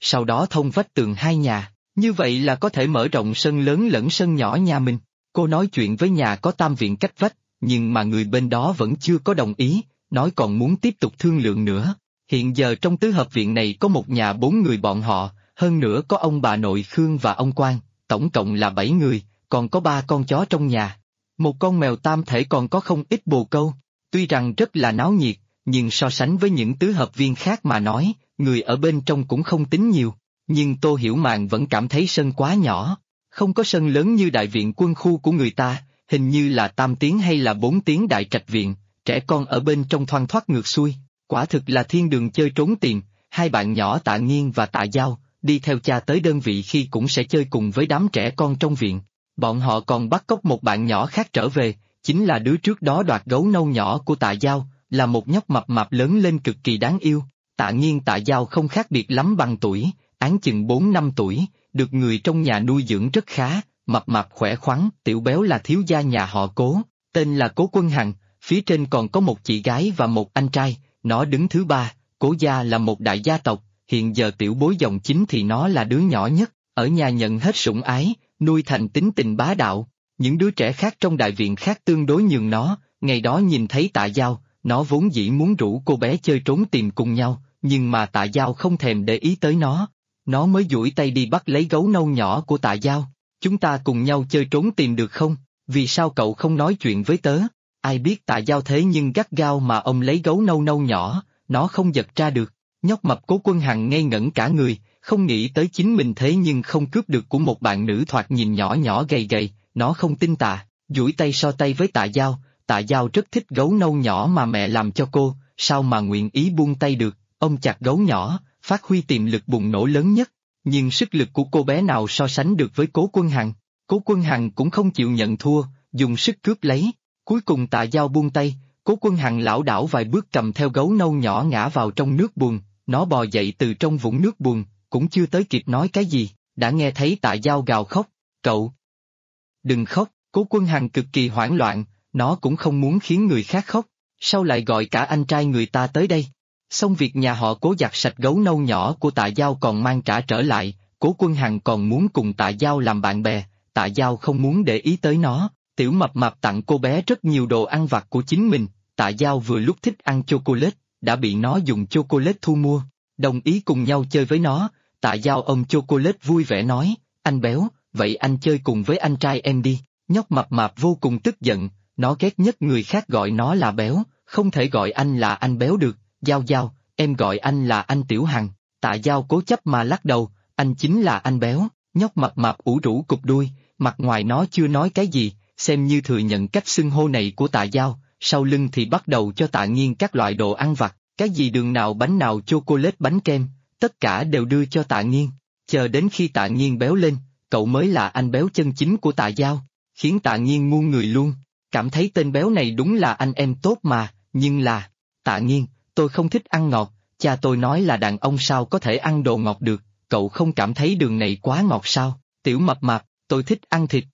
sau đó thông vách tường hai nhà, như vậy là có thể mở rộng sân lớn lẫn sân nhỏ nhà mình. Cô nói chuyện với nhà có tam viện cách vách, nhưng mà người bên đó vẫn chưa có đồng ý, nói còn muốn tiếp tục thương lượng nữa. Hiện giờ trong tứ hợp viện này có một nhà 4 người bọn họ, hơn nữa có ông bà nội Khương và ông Quang, tổng cộng là 7 người, còn có 3 con chó trong nhà. Một con mèo tam thể còn có không ít bồ câu. Tuy rằng rất là náo nhiệt, nhưng so sánh với những tứ hợp viên khác mà nói, người ở bên trong cũng không tính nhiều. Nhưng Tô Hiểu Mạn vẫn cảm thấy sân quá nhỏ, không có sân lớn như đại viện quân khu của người ta, hình như là 8 tiếng hay là 4 tiếng đại trạch viện, trẻ con ở bên trong thoăn thoắt ngược xuôi, quả thực là thiên đường chơi trốn tìm. Hai bạn nhỏ Tạ Nghiên và Tạ Giao, đi theo cha tới đơn vị khi cũng sẽ chơi cùng với đám trẻ con trong viện. Bọn họ còn bắt cóc một bạn nhỏ khác trở về, chính là đứa trước đó đoạt gấu nâu nhỏ của Tạ Giao, là một nhóc mập mạp lớn lên cực kỳ đáng yêu. Tạ Nghiên Tạ Giao không khác biệt lắm bằng tuổi, áng chừng 4-5 tuổi, được người trong nhà nuôi dưỡng rất khá, mập mạp khỏe khoắn. Tiểu béo là thiếu gia nhà họ Cố, tên là Cố Quân Hằng, phía trên còn có một chị gái và một anh trai, nó đứng thứ ba. Cố gia là một đại gia tộc, hiện giờ tiểu bối dòng chính thì nó là đứa nhỏ nhất, ở nhà nhận hết sủng ái, nuôi thành tính tình bá đạo. Những đứa trẻ khác trong đại viện khác tương đối nhường nó, ngày đó nhìn thấy Tạ Giao, nó vốn dĩ muốn rủ cô bé chơi trốn tìm cùng nhau, nhưng mà Tạ Giao không thèm để ý tới nó mới duỗi tay đi bắt lấy gấu nâu nhỏ của Tạ Giao. Chúng ta cùng nhau chơi trốn tìm được không? Vì sao cậu không nói chuyện với tớ? Ai biết Tạ Giao thế nhưng gắt gao mà ông lấy gấu nâu nâu nhỏ, nó không giật ra được. Nhóc mập Cố Quân Hằng ngây ngẩn cả người, không nghĩ tới chính mình thế nhưng không cướp được của một bạn nữ thoạt nhìn nhỏ nhỏ gầy gầy, nó không tin tà, duỗi tay so tay với Tạ Giao. Tạ Giao rất thích gấu nâu nhỏ mà mẹ làm cho cô, sao mà nguyện ý buông tay được, ôm chặt gấu nhỏ, phát huy tiềm lực bùng nổ lớn nhất. Nhưng sức lực của cô bé nào so sánh được với Cố Quân Hằng. Cố Quân Hằng cũng không chịu nhận thua, dùng sức cướp lấy. Cuối cùng Tạ Giao buông tay, Cố Quân Hằng lảo đảo vài bước cầm theo gấu nâu nhỏ ngã vào trong nước bùn, nó bò dậy từ trong vũng nước bùn, cũng chưa tới kịp nói cái gì, đã nghe thấy Tạ Giao gào khóc, cậu! Đừng khóc, Cố Quân Hằng cực kỳ hoảng loạn, nó cũng không muốn khiến người khác khóc, sao lại gọi cả anh trai người ta tới đây? Xong việc nhà họ Cố giặt sạch gấu nâu nhỏ của Tạ Giao còn mang trả trở lại, Cố Quân Hằng còn muốn cùng Tạ Giao làm bạn bè, Tạ Giao không muốn để ý tới nó. Tiểu mập mạp tặng cô bé rất nhiều đồ ăn vặt của chính mình, Tạ Giao vừa lúc thích ăn chocolate, đã bị nó dùng chocolate thu mua, đồng ý cùng nhau chơi với nó. Tạ Giao ôm chocolate vui vẻ nói, anh béo, vậy anh chơi cùng với anh trai em đi. Nhóc mập mạp vô cùng tức giận, nó ghét nhất người khác gọi nó là béo, không thể gọi anh là anh béo được. Giao Giao, em gọi anh là anh Tiểu Hằng. Tạ Giao cố chấp mà lắc đầu, anh chính là anh béo. Nhóc mập mạp ủ rũ cụp đuôi, mặt ngoài nó chưa nói cái gì, xem như thừa nhận cách xưng hô này của Tạ Giao, sau lưng thì bắt đầu cho Tạ Nghiên các loại đồ ăn vặt, cái gì đường nào bánh nào chocolate bánh kem, tất cả đều đưa cho Tạ Nghiên. Chờ đến khi Tạ Nghiên béo lên, cậu mới là anh béo chân chính của Tạ Giao, khiến Tạ Nghiên ngu người luôn, cảm thấy tên béo này đúng là anh em tốt mà, nhưng là, Tạ Nghiên, tôi không thích ăn ngọt, cha tôi nói là đàn ông sao có thể ăn đồ ngọt được, cậu không cảm thấy đường này quá ngọt sao? Tiểu mập mạp, tôi thích ăn thịt.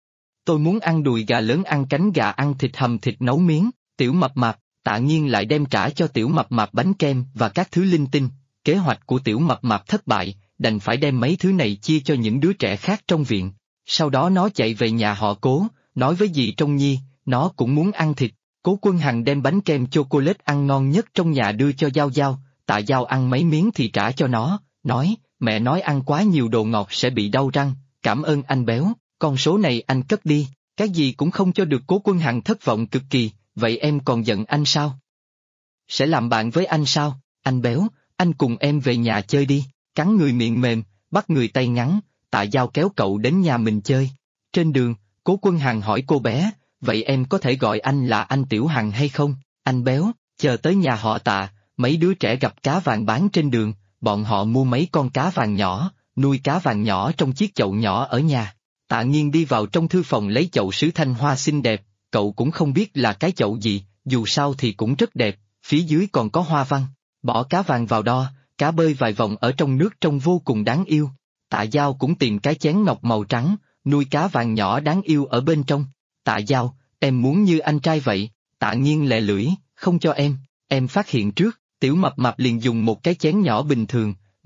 Tôi muốn ăn đùi gà lớn, ăn cánh gà, ăn thịt hầm, thịt nấu miếng. Tiểu mập mạp, Tạ Nghiên lại đem trả cho tiểu mập mạp bánh kem và các thứ linh tinh. Kế hoạch của tiểu mập mạp thất bại, đành phải đem mấy thứ này chia cho những đứa trẻ khác trong viện. Sau đó nó chạy về nhà họ Cố, nói với dì Trong Nhi, nó cũng muốn ăn thịt. Cố Quân Hằng đem bánh kem chocolate ăn ngon nhất trong nhà đưa cho Giao Giao, Tạ Giao ăn mấy miếng thì trả cho nó, nói, mẹ nói ăn quá nhiều đồ ngọt sẽ bị đau răng, cảm ơn anh béo, con số này anh cất đi, cái gì cũng không cho được. Cố Quân Hằng thất vọng cực kỳ, vậy em còn giận anh sao? Sẽ làm bạn với anh sao? Anh béo, anh cùng em về nhà chơi đi, cắn người miệng mềm, bắt người tay ngắn, Tạ Giao kéo cậu đến nhà mình chơi. Trên đường, Cố Quân Hằng hỏi cô bé, vậy em có thể gọi anh là anh Tiểu Hằng hay không? Anh béo, chờ tới nhà họ Tạ, mấy đứa trẻ gặp cá vàng bán trên đường, bọn họ mua mấy con cá vàng nhỏ, nuôi cá vàng nhỏ trong chiếc chậu nhỏ ở nhà. Tạ Nghiên đi vào trong thư phòng lấy chậu sứ thanh hoa xinh đẹp, cậu cũng không biết là cái chậu gì, dù sao thì cũng rất đẹp, phía dưới còn có hoa văn. Bỏ cá vàng vào đo, cá bơi vài vòng ở trong nước trông vô cùng đáng yêu. Tạ Giao cũng tìm cái chén ngọc màu trắng, nuôi cá vàng nhỏ đáng yêu ở bên trong. Tạ Giao, em muốn như anh trai vậy. Tạ Nghiên lẹ lưỡi, không cho em phát hiện trước. Tiểu mập mạp liền dùng một cái chén nhỏ bình thường,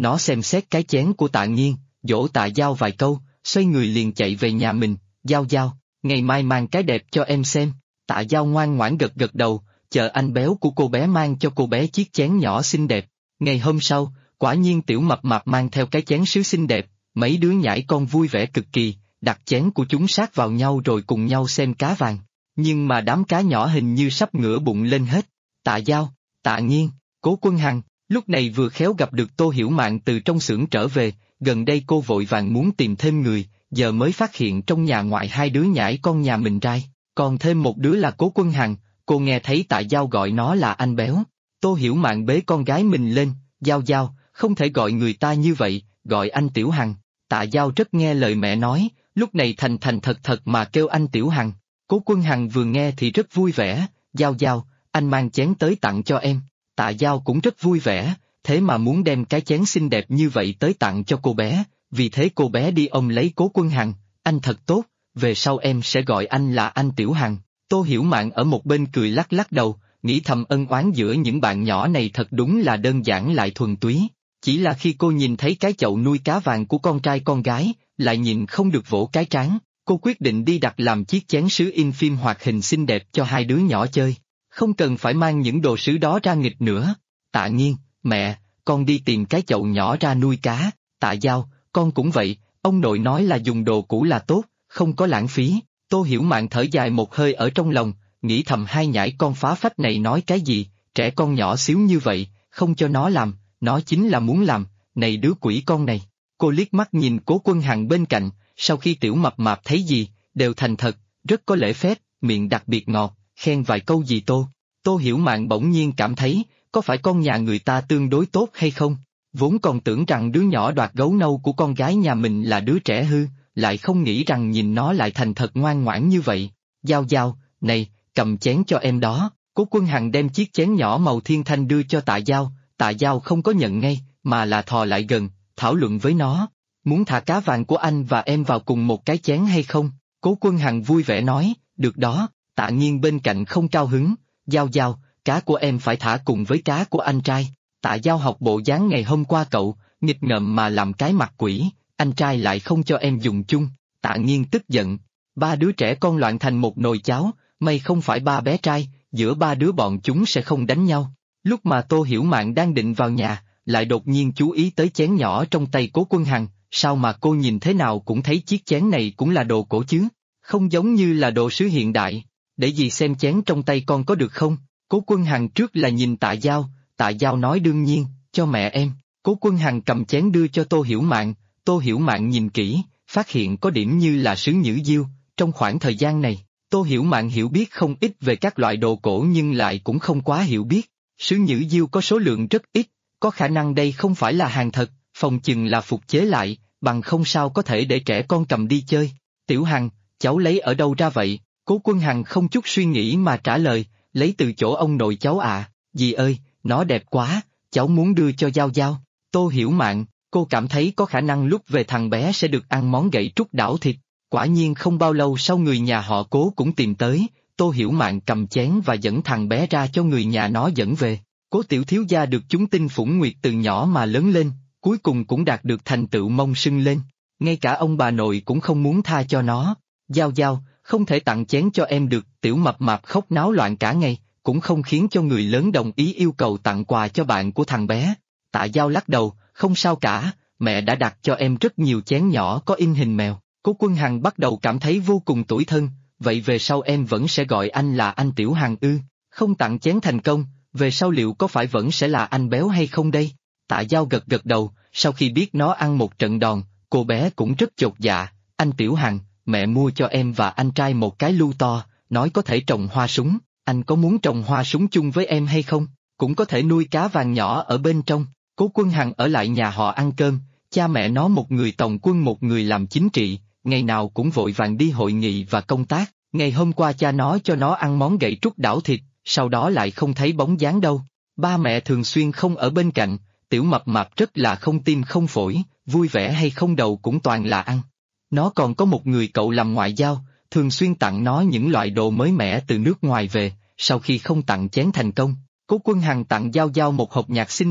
Nó xem xét cái chén của Tạ Nghiên, dỗ Tạ Giao vài câu, xoay người liền chạy về nhà mình. Giao Giao, ngày mai mang cái đẹp cho em xem. Tạ Giao ngoan ngoãn gật gật đầu, chờ anh béo của cô bé mang cho cô bé chiếc chén nhỏ xinh đẹp. Ngày hôm sau, quả nhiên Tiểu Mập Mạp mang theo cái chén sứ xinh đẹp, mấy đứa nhãi con vui vẻ cực kỳ, đặt chén của chúng sát vào nhau rồi cùng nhau xem cá vàng. Nhưng mà đám cá nhỏ hình như sắp ngửa bụng lên hết. Tạ Giao, Tạ Nghiên, Cố Quân Hằng, lúc này vừa khéo gặp được Tô Hiểu Mạn từ trong xưởng trở về, gần đây cô vội vàng muốn tìm thêm người, giờ mới phát hiện trong nhà ngoại hai đứa nhãi con nhà mình trai, còn thêm một đứa là Cố Quân Hằng, cô nghe thấy Tạ Giao gọi nó là anh béo. Tô Hiểu Mạn bế con gái mình lên, Giao Giao, không thể gọi người ta như vậy, gọi anh Tiểu Hằng. Tạ Giao rất nghe lời mẹ nói, lúc này thành thành thật thật mà kêu anh Tiểu Hằng. Cố Quân Hằng vừa nghe thì rất vui vẻ, Giao Giao, anh mang chén tới tặng cho em. Tạ Giao cũng rất vui vẻ, thế mà muốn đem cái chén xinh đẹp như vậy tới tặng cho cô bé, vì thế cô bé đi ôm lấy Cố Quân Hằng, anh thật tốt, về sau em sẽ gọi anh là anh Tiểu Hằng. Tô Hiểu Mạn ở một bên cười lắc lắc đầu, nghĩ thầm ân oán giữa những bạn nhỏ này thật đúng là đơn giản lại thuần túy. Chỉ là khi cô nhìn thấy cái chậu nuôi cá vàng của con trai con gái, lại nhìn không được vỗ cái trán, cô quyết định đi đặt làm chiếc chén sứ in phim hoạt hình xinh đẹp cho hai đứa nhỏ chơi. Không cần phải mang những đồ sứ đó ra nghịch nữa. Tạ Nghiên, mẹ, con đi tìm cái chậu nhỏ ra nuôi cá. Tạ Giao, con cũng vậy, ông nội nói là dùng đồ cũ là tốt, không có lãng phí. Tô Hiểu Mạn thở dài một hơi ở trong lòng, nghĩ thầm hai nhãi con phá phách này nói cái gì, trẻ con nhỏ xíu như vậy, không cho nó làm, nó chính là muốn làm, này đứa quỷ con này. Cô liếc mắt nhìn Cố Quân Hằng bên cạnh, sau khi Tiểu Mập Mạp thấy gì, đều thành thật, rất có lễ phép, miệng đặc biệt ngọt, khen vài câu gì Tô Hiểu Mạn bỗng nhiên cảm thấy, có phải con nhà người ta tương đối tốt hay không? Vốn còn tưởng rằng đứa nhỏ đoạt gấu nâu của con gái nhà mình là đứa trẻ hư, lại không nghĩ rằng nhìn nó lại thành thật ngoan ngoãn như vậy. Giao Giao, này, cầm chén cho em đó. Cố Quân Hằng đem chiếc chén nhỏ màu thiên thanh đưa cho Tạ Giao, Tạ Giao không có nhận ngay, mà là thò lại gần, thảo luận với nó. Muốn thả cá vàng của anh và em vào cùng một cái chén hay không? Cố Quân Hằng vui vẻ nói, được đó. Tạ Nghiên bên cạnh không cao hứng, Giao Giao, cá của em phải thả cùng với cá của anh trai. Tạ Giao học bộ dáng ngày hôm qua cậu, nghịch ngợm mà làm cái mặt quỷ, anh trai lại không cho em dùng chung. Tạ Nghiên tức giận, ba đứa trẻ con loạn thành một nồi cháo, may không phải ba bé trai, giữa ba đứa bọn chúng sẽ không đánh nhau. Lúc mà Tô Hiểu Mạn đang định vào nhà, lại đột nhiên chú ý tới chén nhỏ trong tay Cố Quân Hằng, sao mà cô nhìn thế nào cũng thấy chiếc chén này cũng là đồ cổ chứ, không giống như là đồ sứ hiện đại. Để gì xem chén trong tay con có được không? Cố Quân Hằng trước là nhìn Tạ Giao nói đương nhiên, cho mẹ em. Cố Quân Hằng cầm chén đưa cho Tô Hiểu Mạn nhìn kỹ, phát hiện có điểm như là sứ nhữ diêu. Trong khoảng thời gian này, Tô Hiểu Mạn hiểu biết không ít về các loại đồ cổ nhưng lại cũng không quá hiểu biết. Sứ nhữ diêu có số lượng rất ít, có khả năng đây không phải là hàng thật, phòng chừng là phục chế lại, bằng không sao có thể để trẻ con cầm đi chơi. Tiểu Hằng, cháu lấy ở đâu ra vậy? Cố Quân Hằng không chút suy nghĩ mà trả lời, lấy từ chỗ ông nội cháu à. Dì ơi, nó đẹp quá, cháu muốn đưa cho Giao Giao. Tô Hiểu Mạn, cô cảm thấy có khả năng lúc về thằng bé sẽ được ăn món gậy trút đảo thịt. Quả nhiên không bao lâu sau người nhà họ Cố cũng tìm tới, Tô Hiểu Mạn cầm chén và dẫn thằng bé ra cho người nhà nó dẫn về. Cố tiểu thiếu gia được chúng tin phủng nguyệt từ nhỏ mà lớn lên, cuối cùng cũng đạt được thành tựu mông sưng lên. Ngay cả ông bà nội cũng không muốn tha cho nó. Giao Giao, không thể tặng chén cho em được. Tiểu Mập Mạp khóc náo loạn cả ngày, cũng không khiến cho người lớn đồng ý yêu cầu tặng quà cho bạn của thằng bé. Tạ Giao lắc đầu, không sao cả, mẹ đã đặt cho em rất nhiều chén nhỏ có in hình mèo. Cố Quân Hằng bắt đầu cảm thấy vô cùng tủi thân, vậy về sau em vẫn sẽ gọi anh là anh Tiểu Hằng ư? Không tặng chén thành công, về sau liệu có phải vẫn sẽ là anh béo hay không đây? Tạ Giao gật gật đầu, sau khi biết nó ăn một trận đòn, cô bé cũng rất chột dạ. Anh Tiểu Hằng, mẹ mua cho em và anh trai một cái lu to, nói có thể trồng hoa súng, anh có muốn trồng hoa súng chung với em hay không? Cũng có thể nuôi cá vàng nhỏ ở bên trong. Cố Quân Hằng ở lại nhà họ ăn cơm, cha mẹ nó một người tổng quân một người làm chính trị, ngày nào cũng vội vàng đi hội nghị và công tác. Ngày hôm qua cha nó cho nó ăn món gậy trút đảo thịt, sau đó lại không thấy bóng dáng đâu. Ba mẹ thường xuyên không ở bên cạnh, Tiểu Mập Mạp rất là không tim không phổi, vui vẻ hay không đầu cũng toàn là ăn. Nó còn có một người cậu làm ngoại giao, thường xuyên tặng nó những loại đồ mới mẻ từ nước ngoài về. Sau khi không tặng chén thành công, Cố Quân Hằng tặng Giao Giao một hộp nhạc xinh đẹp,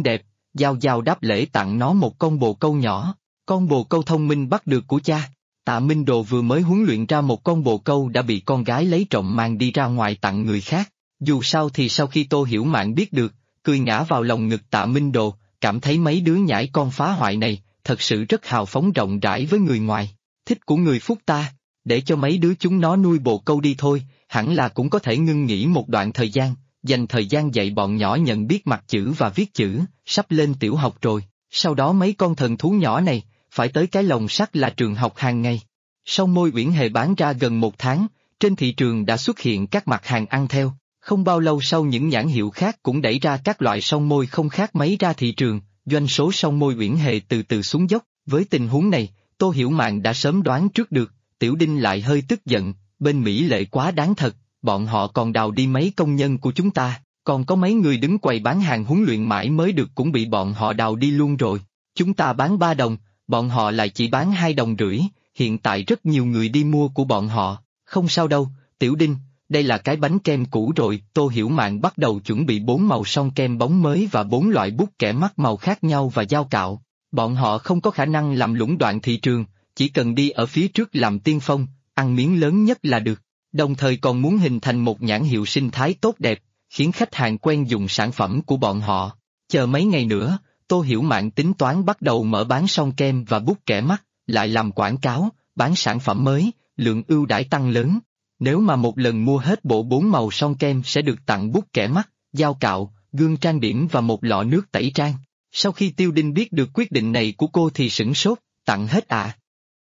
Giao Giao đáp lễ tặng nó một con bồ câu nhỏ, con bồ câu thông minh bắt được của cha. Tạ Minh Đồ vừa mới huấn luyện ra một con bồ câu đã bị con gái lấy trộm mang đi ra ngoài tặng người khác. Dù sao thì sau khi Tô Hiểu Mạn biết được, cười ngã vào lòng ngực Tạ Minh Đồ, cảm thấy mấy đứa nhãi con phá hoại này, thật sự rất hào phóng rộng rãi với người ngoài. Thích của người Phúc ta, để cho mấy đứa chúng nó nuôi bồ câu đi thôi, hẳn là cũng có thể ngưng nghỉ một đoạn thời gian, dành thời gian dạy bọn nhỏ nhận biết mặt chữ và viết chữ, sắp lên tiểu học rồi, sau đó mấy con thần thú nhỏ này, phải tới cái lồng sắt là trường học hàng ngày. Song Môi Uyển Hề bán ra gần 1 tháng, trên thị trường đã xuất hiện các mặt hàng ăn theo, không bao lâu sau những nhãn hiệu khác cũng đẩy ra các loại song môi không khác mấy ra thị trường, doanh số Song Môi Uyển Hề từ từ xuống dốc. Với tình huống này, Tô Hiểu Mạn đã sớm đoán trước được, Tiểu Đinh lại hơi tức giận, bên Mỹ Lệ quá đáng thật, bọn họ còn đào đi mấy công nhân của chúng ta, còn có mấy người đứng quầy bán hàng huấn luyện mãi mới được cũng bị bọn họ đào đi luôn rồi. Chúng ta bán 3 đồng, bọn họ lại chỉ bán 2,5 đồng, hiện tại rất nhiều người đi mua của bọn họ, không sao đâu, Tiểu Đinh, đây là cái bánh kem cũ rồi. Tô Hiểu Mạn bắt đầu chuẩn bị 4 màu son kem bóng mới và 4 loại bút kẻ mắt màu khác nhau và dao cạo. Bọn họ không có khả năng làm lũng đoạn thị trường, chỉ cần đi ở phía trước làm tiên phong, ăn miếng lớn nhất là được. Đồng thời còn muốn hình thành một nhãn hiệu sinh thái tốt đẹp, khiến khách hàng quen dùng sản phẩm của bọn họ. Chờ mấy ngày nữa, Tô Hiểu Mạn tính toán bắt đầu mở bán son kem và bút kẻ mắt, lại làm quảng cáo, bán sản phẩm mới, lượng ưu đãi tăng lớn. Nếu mà một lần mua hết bộ 4 màu son kem sẽ được tặng bút kẻ mắt, dao cạo, gương trang điểm và một lọ nước tẩy trang. Sau khi Tiêu Đinh biết được quyết định này của cô thì sửng sốt, tặng hết à?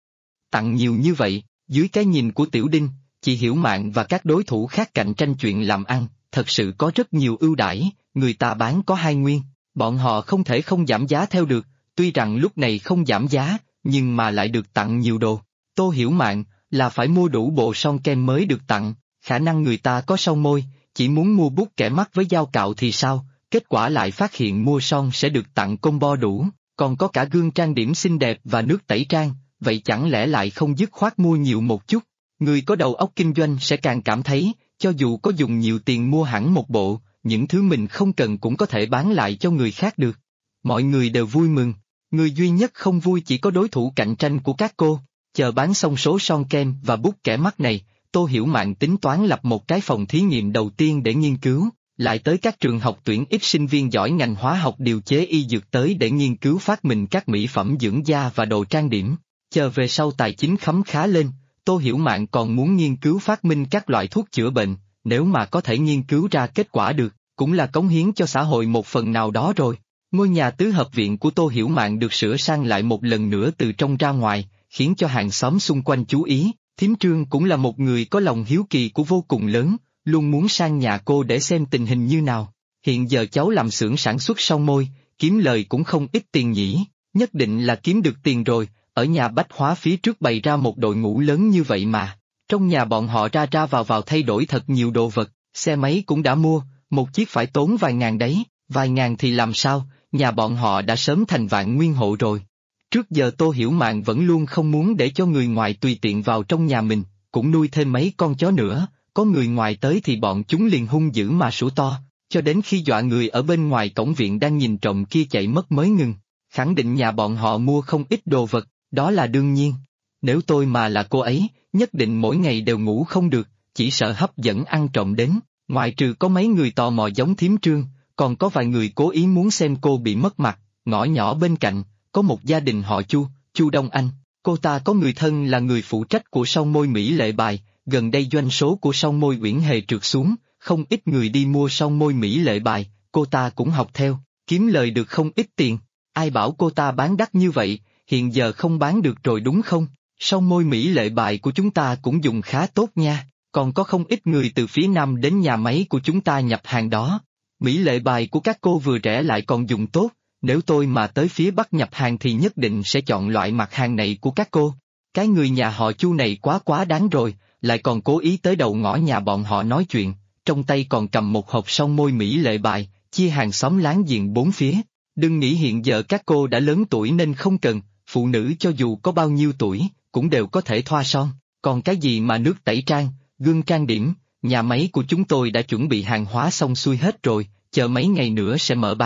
Tặng nhiều như vậy, dưới cái nhìn của Tiểu Đinh, chị Hiểu Mạn và các đối thủ khác cạnh tranh chuyện làm ăn, thật sự có rất nhiều ưu đãi, người ta bán có 2 nguyên, bọn họ không thể không giảm giá theo được, tuy rằng lúc này không giảm giá, nhưng mà lại được tặng nhiều đồ. Tô Hiểu Mạn, là phải mua đủ bộ son kem mới được tặng, khả năng người ta có son môi, chỉ muốn mua bút kẻ mắt với dao cạo thì sao, kết quả lại phát hiện mua son sẽ được tặng combo đủ, còn có cả gương trang điểm xinh đẹp và nước tẩy trang, vậy chẳng lẽ lại không dứt khoát mua nhiều một chút? Người có đầu óc kinh doanh sẽ càng cảm thấy, cho dù có dùng nhiều tiền mua hẳn một bộ, những thứ mình không cần cũng có thể bán lại cho người khác được. Mọi người đều vui mừng, người duy nhất không vui chỉ có đối thủ cạnh tranh của các cô. Chờ bán xong số son kem và bút kẻ mắt này, Tô Hiểu Mạn tính toán lập một cái phòng thí nghiệm đầu tiên để nghiên cứu, lại tới các trường học tuyển ít sinh viên giỏi ngành hóa học điều chế y dược tới để nghiên cứu phát minh các mỹ phẩm dưỡng da và đồ trang điểm. Chờ về sau tài chính khấm khá lên, Tô Hiểu Mạn còn muốn nghiên cứu phát minh các loại thuốc chữa bệnh, nếu mà có thể nghiên cứu ra kết quả được, cũng là cống hiến cho xã hội một phần nào đó rồi. Ngôi nhà tứ hợp viện của Tô Hiểu Mạn được sửa sang lại một lần nữa từ trong ra ngoài, khiến cho hàng xóm xung quanh chú ý. Thím Trương cũng là một người có lòng hiếu kỳ của vô cùng lớn, luôn muốn sang nhà cô để xem tình hình như nào. Hiện giờ cháu làm xưởng sản xuất son môi, kiếm lời cũng không ít tiền nhỉ, nhất định là kiếm được tiền rồi, ở nhà bách hóa phía trước bày ra một đội ngũ lớn như vậy mà. Trong nhà bọn họ ra ra vào thay đổi thật nhiều đồ vật, xe máy cũng đã mua, một chiếc phải tốn vài ngàn đấy, vài ngàn thì làm sao, nhà bọn họ đã sớm thành vạn nguyên hộ rồi. Trước giờ Tô Hiểu Mạn vẫn luôn không muốn để cho người ngoài tùy tiện vào trong nhà mình, cũng nuôi thêm mấy con chó nữa, có người ngoài tới thì bọn chúng liền hung dữ mà sủa to, cho đến khi dọa người ở bên ngoài cổng viện đang nhìn trộm kia chạy mất mới ngừng. Khẳng định nhà bọn họ mua không ít đồ vật, đó là đương nhiên. Nếu tôi mà là cô ấy, nhất định mỗi ngày đều ngủ không được, chỉ sợ hấp dẫn ăn trộm đến, ngoại trừ có mấy người tò mò giống thím Trương, còn có vài người cố ý muốn xem cô bị mất mặt. Ngõ nhỏ bên cạnh, có một gia đình họ Chu Đông Anh, cô ta có người thân là người phụ trách của son môi Mỹ Lệ Bài, gần đây doanh số của son môi Uyển Hề trượt xuống, không ít người đi mua son môi Mỹ Lệ Bài, cô ta cũng học theo, kiếm lời được không ít tiền. Ai bảo cô ta bán đắt như vậy, hiện giờ không bán được rồi đúng không? Son môi Mỹ Lệ Bài của chúng ta cũng dùng khá tốt nha, còn có không ít người từ phía Nam đến nhà máy của chúng ta nhập hàng đó. Mỹ Lệ Bài của các cô vừa rẻ lại còn dùng tốt, nếu tôi mà tới phía Bắc nhập hàng thì nhất định sẽ chọn loại mặt hàng này của các cô. Cái người nhà họ Chu này quá đáng rồi, lại còn cố ý tới đầu ngõ nhà bọn họ nói chuyện, trong tay còn cầm một hộp son môi Mỹ Lệ Bài, chia hàng xóm láng giềng bốn phía. Đừng nghĩ hiện giờ các cô đã lớn tuổi nên không cần, phụ nữ cho dù có bao nhiêu tuổi, cũng đều có thể thoa son, còn cái gì mà nước tẩy trang, gương trang điểm, nhà máy của chúng tôi đã chuẩn bị hàng hóa xong xuôi hết rồi, chờ mấy ngày nữa sẽ mở bán,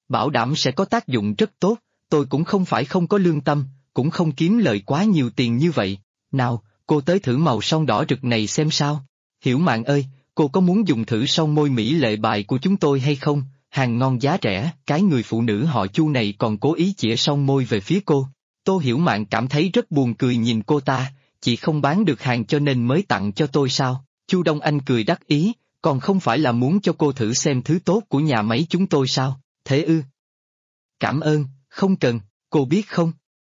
Bảo đảm sẽ có tác dụng rất tốt, tôi cũng không phải không có lương tâm, cũng không kiếm lời quá nhiều tiền như vậy. Nào, cô tới thử màu son đỏ rực này xem sao. Hiểu Mạn ơi, cô có muốn dùng thử son môi mỹ lệ bài của chúng tôi hay không? Hàng ngon giá rẻ, cái người phụ nữ họ Chu này còn cố ý chĩa son môi về phía cô. Tô Hiểu Mạn cảm thấy rất buồn cười nhìn cô ta, chị không bán được hàng cho nên mới tặng cho tôi sao? Chu Đông Anh cười đắc ý, còn không phải là muốn cho cô thử xem thứ tốt của nhà máy chúng tôi sao? Thế ư? Cảm ơn, không cần, cô biết không?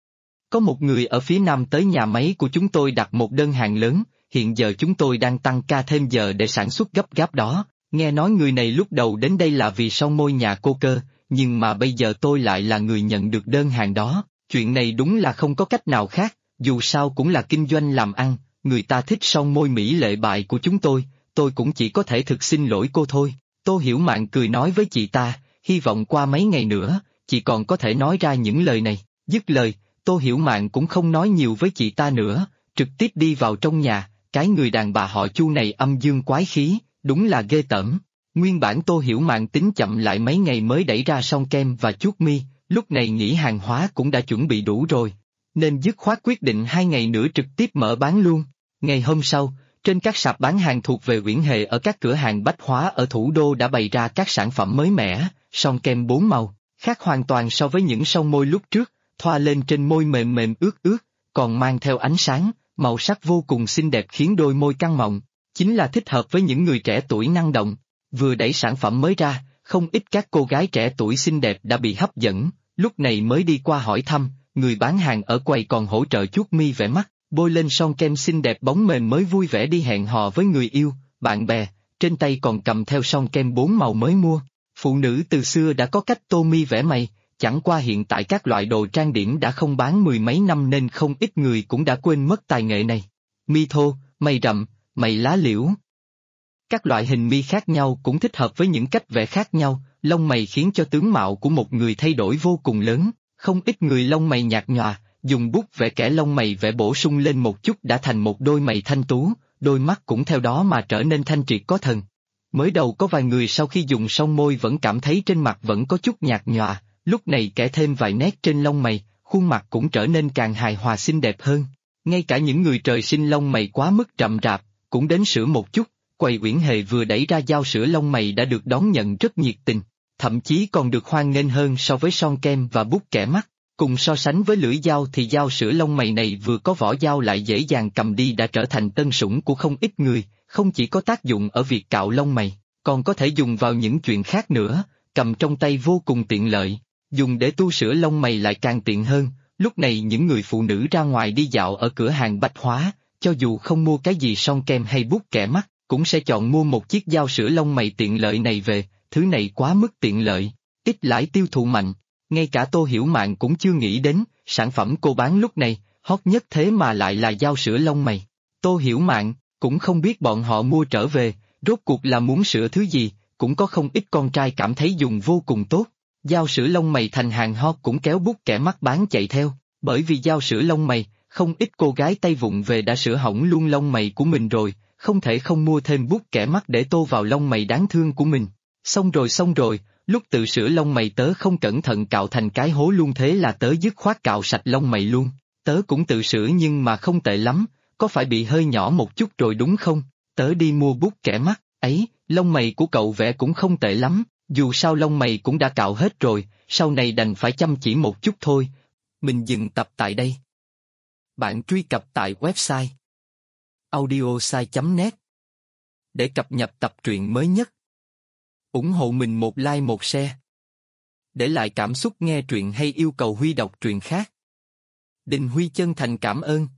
Có một người ở phía nam tới nhà máy của chúng tôi đặt một đơn hàng lớn, hiện giờ chúng tôi đang tăng ca thêm giờ để sản xuất gấp gáp đó. Nghe nói người này lúc đầu đến đây là vì son môi nhà cô cơ, nhưng mà bây giờ tôi lại là người nhận được đơn hàng đó. Chuyện này đúng là không có cách nào khác, dù sao cũng là kinh doanh làm ăn, người ta thích son môi mỹ lệ bại của chúng tôi cũng chỉ có thể thực xin lỗi cô thôi. Tô Hiểu Mạn cười nói với chị ta, hy vọng qua mấy ngày nữa, chị còn có thể nói ra những lời này. Dứt lời, Tô Hiểu Mạn cũng không nói nhiều với chị ta nữa, trực tiếp đi vào trong nhà, cái người đàn bà họ Chu này âm dương quái khí, đúng là ghê tởm. Nguyên bản Tô Hiểu Mạn tính chậm lại mấy ngày mới đẩy ra son kem và chuốt mi, lúc này nghĩ hàng hóa cũng đã chuẩn bị đủ rồi, nên dứt khoát quyết định 2 ngày nữa trực tiếp mở bán luôn. Ngày hôm sau, trên các sạp bán hàng thuộc về Uyển Hề ở các cửa hàng bách hóa ở thủ đô đã bày ra các sản phẩm mới mẻ, son kem 4 màu, khác hoàn toàn so với những son môi lúc trước, thoa lên trên môi mềm mềm ướt ướt, còn mang theo ánh sáng, màu sắc vô cùng xinh đẹp khiến đôi môi căng mọng, chính là thích hợp với những người trẻ tuổi năng động. Vừa đẩy sản phẩm mới ra, không ít các cô gái trẻ tuổi xinh đẹp đã bị hấp dẫn, lúc này mới đi qua hỏi thăm, người bán hàng ở quầy còn hỗ trợ chuốt mi vẽ mắt, bôi lên son kem xinh đẹp bóng mềm mới vui vẻ đi hẹn hò với người yêu, bạn bè, trên tay còn cầm theo son kem 4 màu mới mua. Phụ nữ từ xưa đã có cách tô mi vẽ mày, chẳng qua hiện tại các loại đồ trang điểm đã không bán mười mấy năm nên không ít người cũng đã quên mất tài nghệ này. Mi thô, mày rậm, mày lá liễu. Các loại hình mi khác nhau cũng thích hợp với những cách vẽ khác nhau, lông mày khiến cho tướng mạo của một người thay đổi vô cùng lớn, không ít người lông mày nhạt nhòa, dùng bút vẽ kẻ lông mày vẽ bổ sung lên một chút đã thành một đôi mày thanh tú, đôi mắt cũng theo đó mà trở nên thanh triệt có thần. Mới đầu có vài người sau khi dùng son môi vẫn cảm thấy trên mặt vẫn có chút nhạt nhòa, lúc này kẻ thêm vài nét trên lông mày, khuôn mặt cũng trở nên càng hài hòa xinh đẹp hơn. Ngay cả những người trời sinh lông mày quá mức rậm rạp, cũng đến sửa một chút. Quầy Uyển Hề vừa đẩy ra dao sữa lông mày đã được đón nhận rất nhiệt tình, thậm chí còn được hoan nghênh hơn so với son kem và bút kẻ mắt. Cùng so sánh với lưỡi dao thì dao sữa lông mày này vừa có vỏ dao lại dễ dàng cầm đi đã trở thành tân sủng của không ít người, không chỉ có tác dụng ở việc cạo lông mày, còn có thể dùng vào những chuyện khác nữa, cầm trong tay vô cùng tiện lợi, dùng để tu sữa lông mày lại càng tiện hơn. Lúc này những người phụ nữ ra ngoài đi dạo ở cửa hàng bách hóa, cho dù không mua cái gì son kem hay bút kẻ mắt, cũng sẽ chọn mua một chiếc dao sữa lông mày tiện lợi này về, thứ này quá mức tiện lợi, ít lãi tiêu thụ mạnh. Ngay cả Tô Hiểu Mạn cũng chưa nghĩ đến, sản phẩm cô bán lúc này, hot nhất thế mà lại là dao sữa lông mày. Tô Hiểu Mạn, cũng không biết bọn họ mua trở về, rốt cuộc là muốn sửa thứ gì, cũng có không ít con trai cảm thấy dùng vô cùng tốt. Dao sữa lông mày thành hàng hot cũng kéo bút kẻ mắt bán chạy theo, bởi vì dao sữa lông mày, không ít cô gái tay vụng về đã sửa hỏng luôn lông mày của mình rồi, không thể không mua thêm bút kẻ mắt để tô vào lông mày đáng thương của mình. Xong rồi, lúc tự sửa lông mày tớ không cẩn thận cạo thành cái hố luôn, thế là tớ dứt khoát cạo sạch lông mày luôn. Tớ cũng tự sửa nhưng mà không tệ lắm, có phải bị hơi nhỏ một chút rồi đúng không? Tớ đi mua bút kẻ mắt, ấy, lông mày của cậu vẽ cũng không tệ lắm, dù sao lông mày cũng đã cạo hết rồi, sau này đành phải chăm chỉ một chút thôi. Mình dừng tập tại đây. Bạn truy cập tại website audiosai.net để cập nhật tập truyện mới nhất. Ủng hộ mình một like một share. Để lại cảm xúc nghe truyện hay yêu cầu Huy đọc truyện khác. Đình Huy chân thành cảm ơn.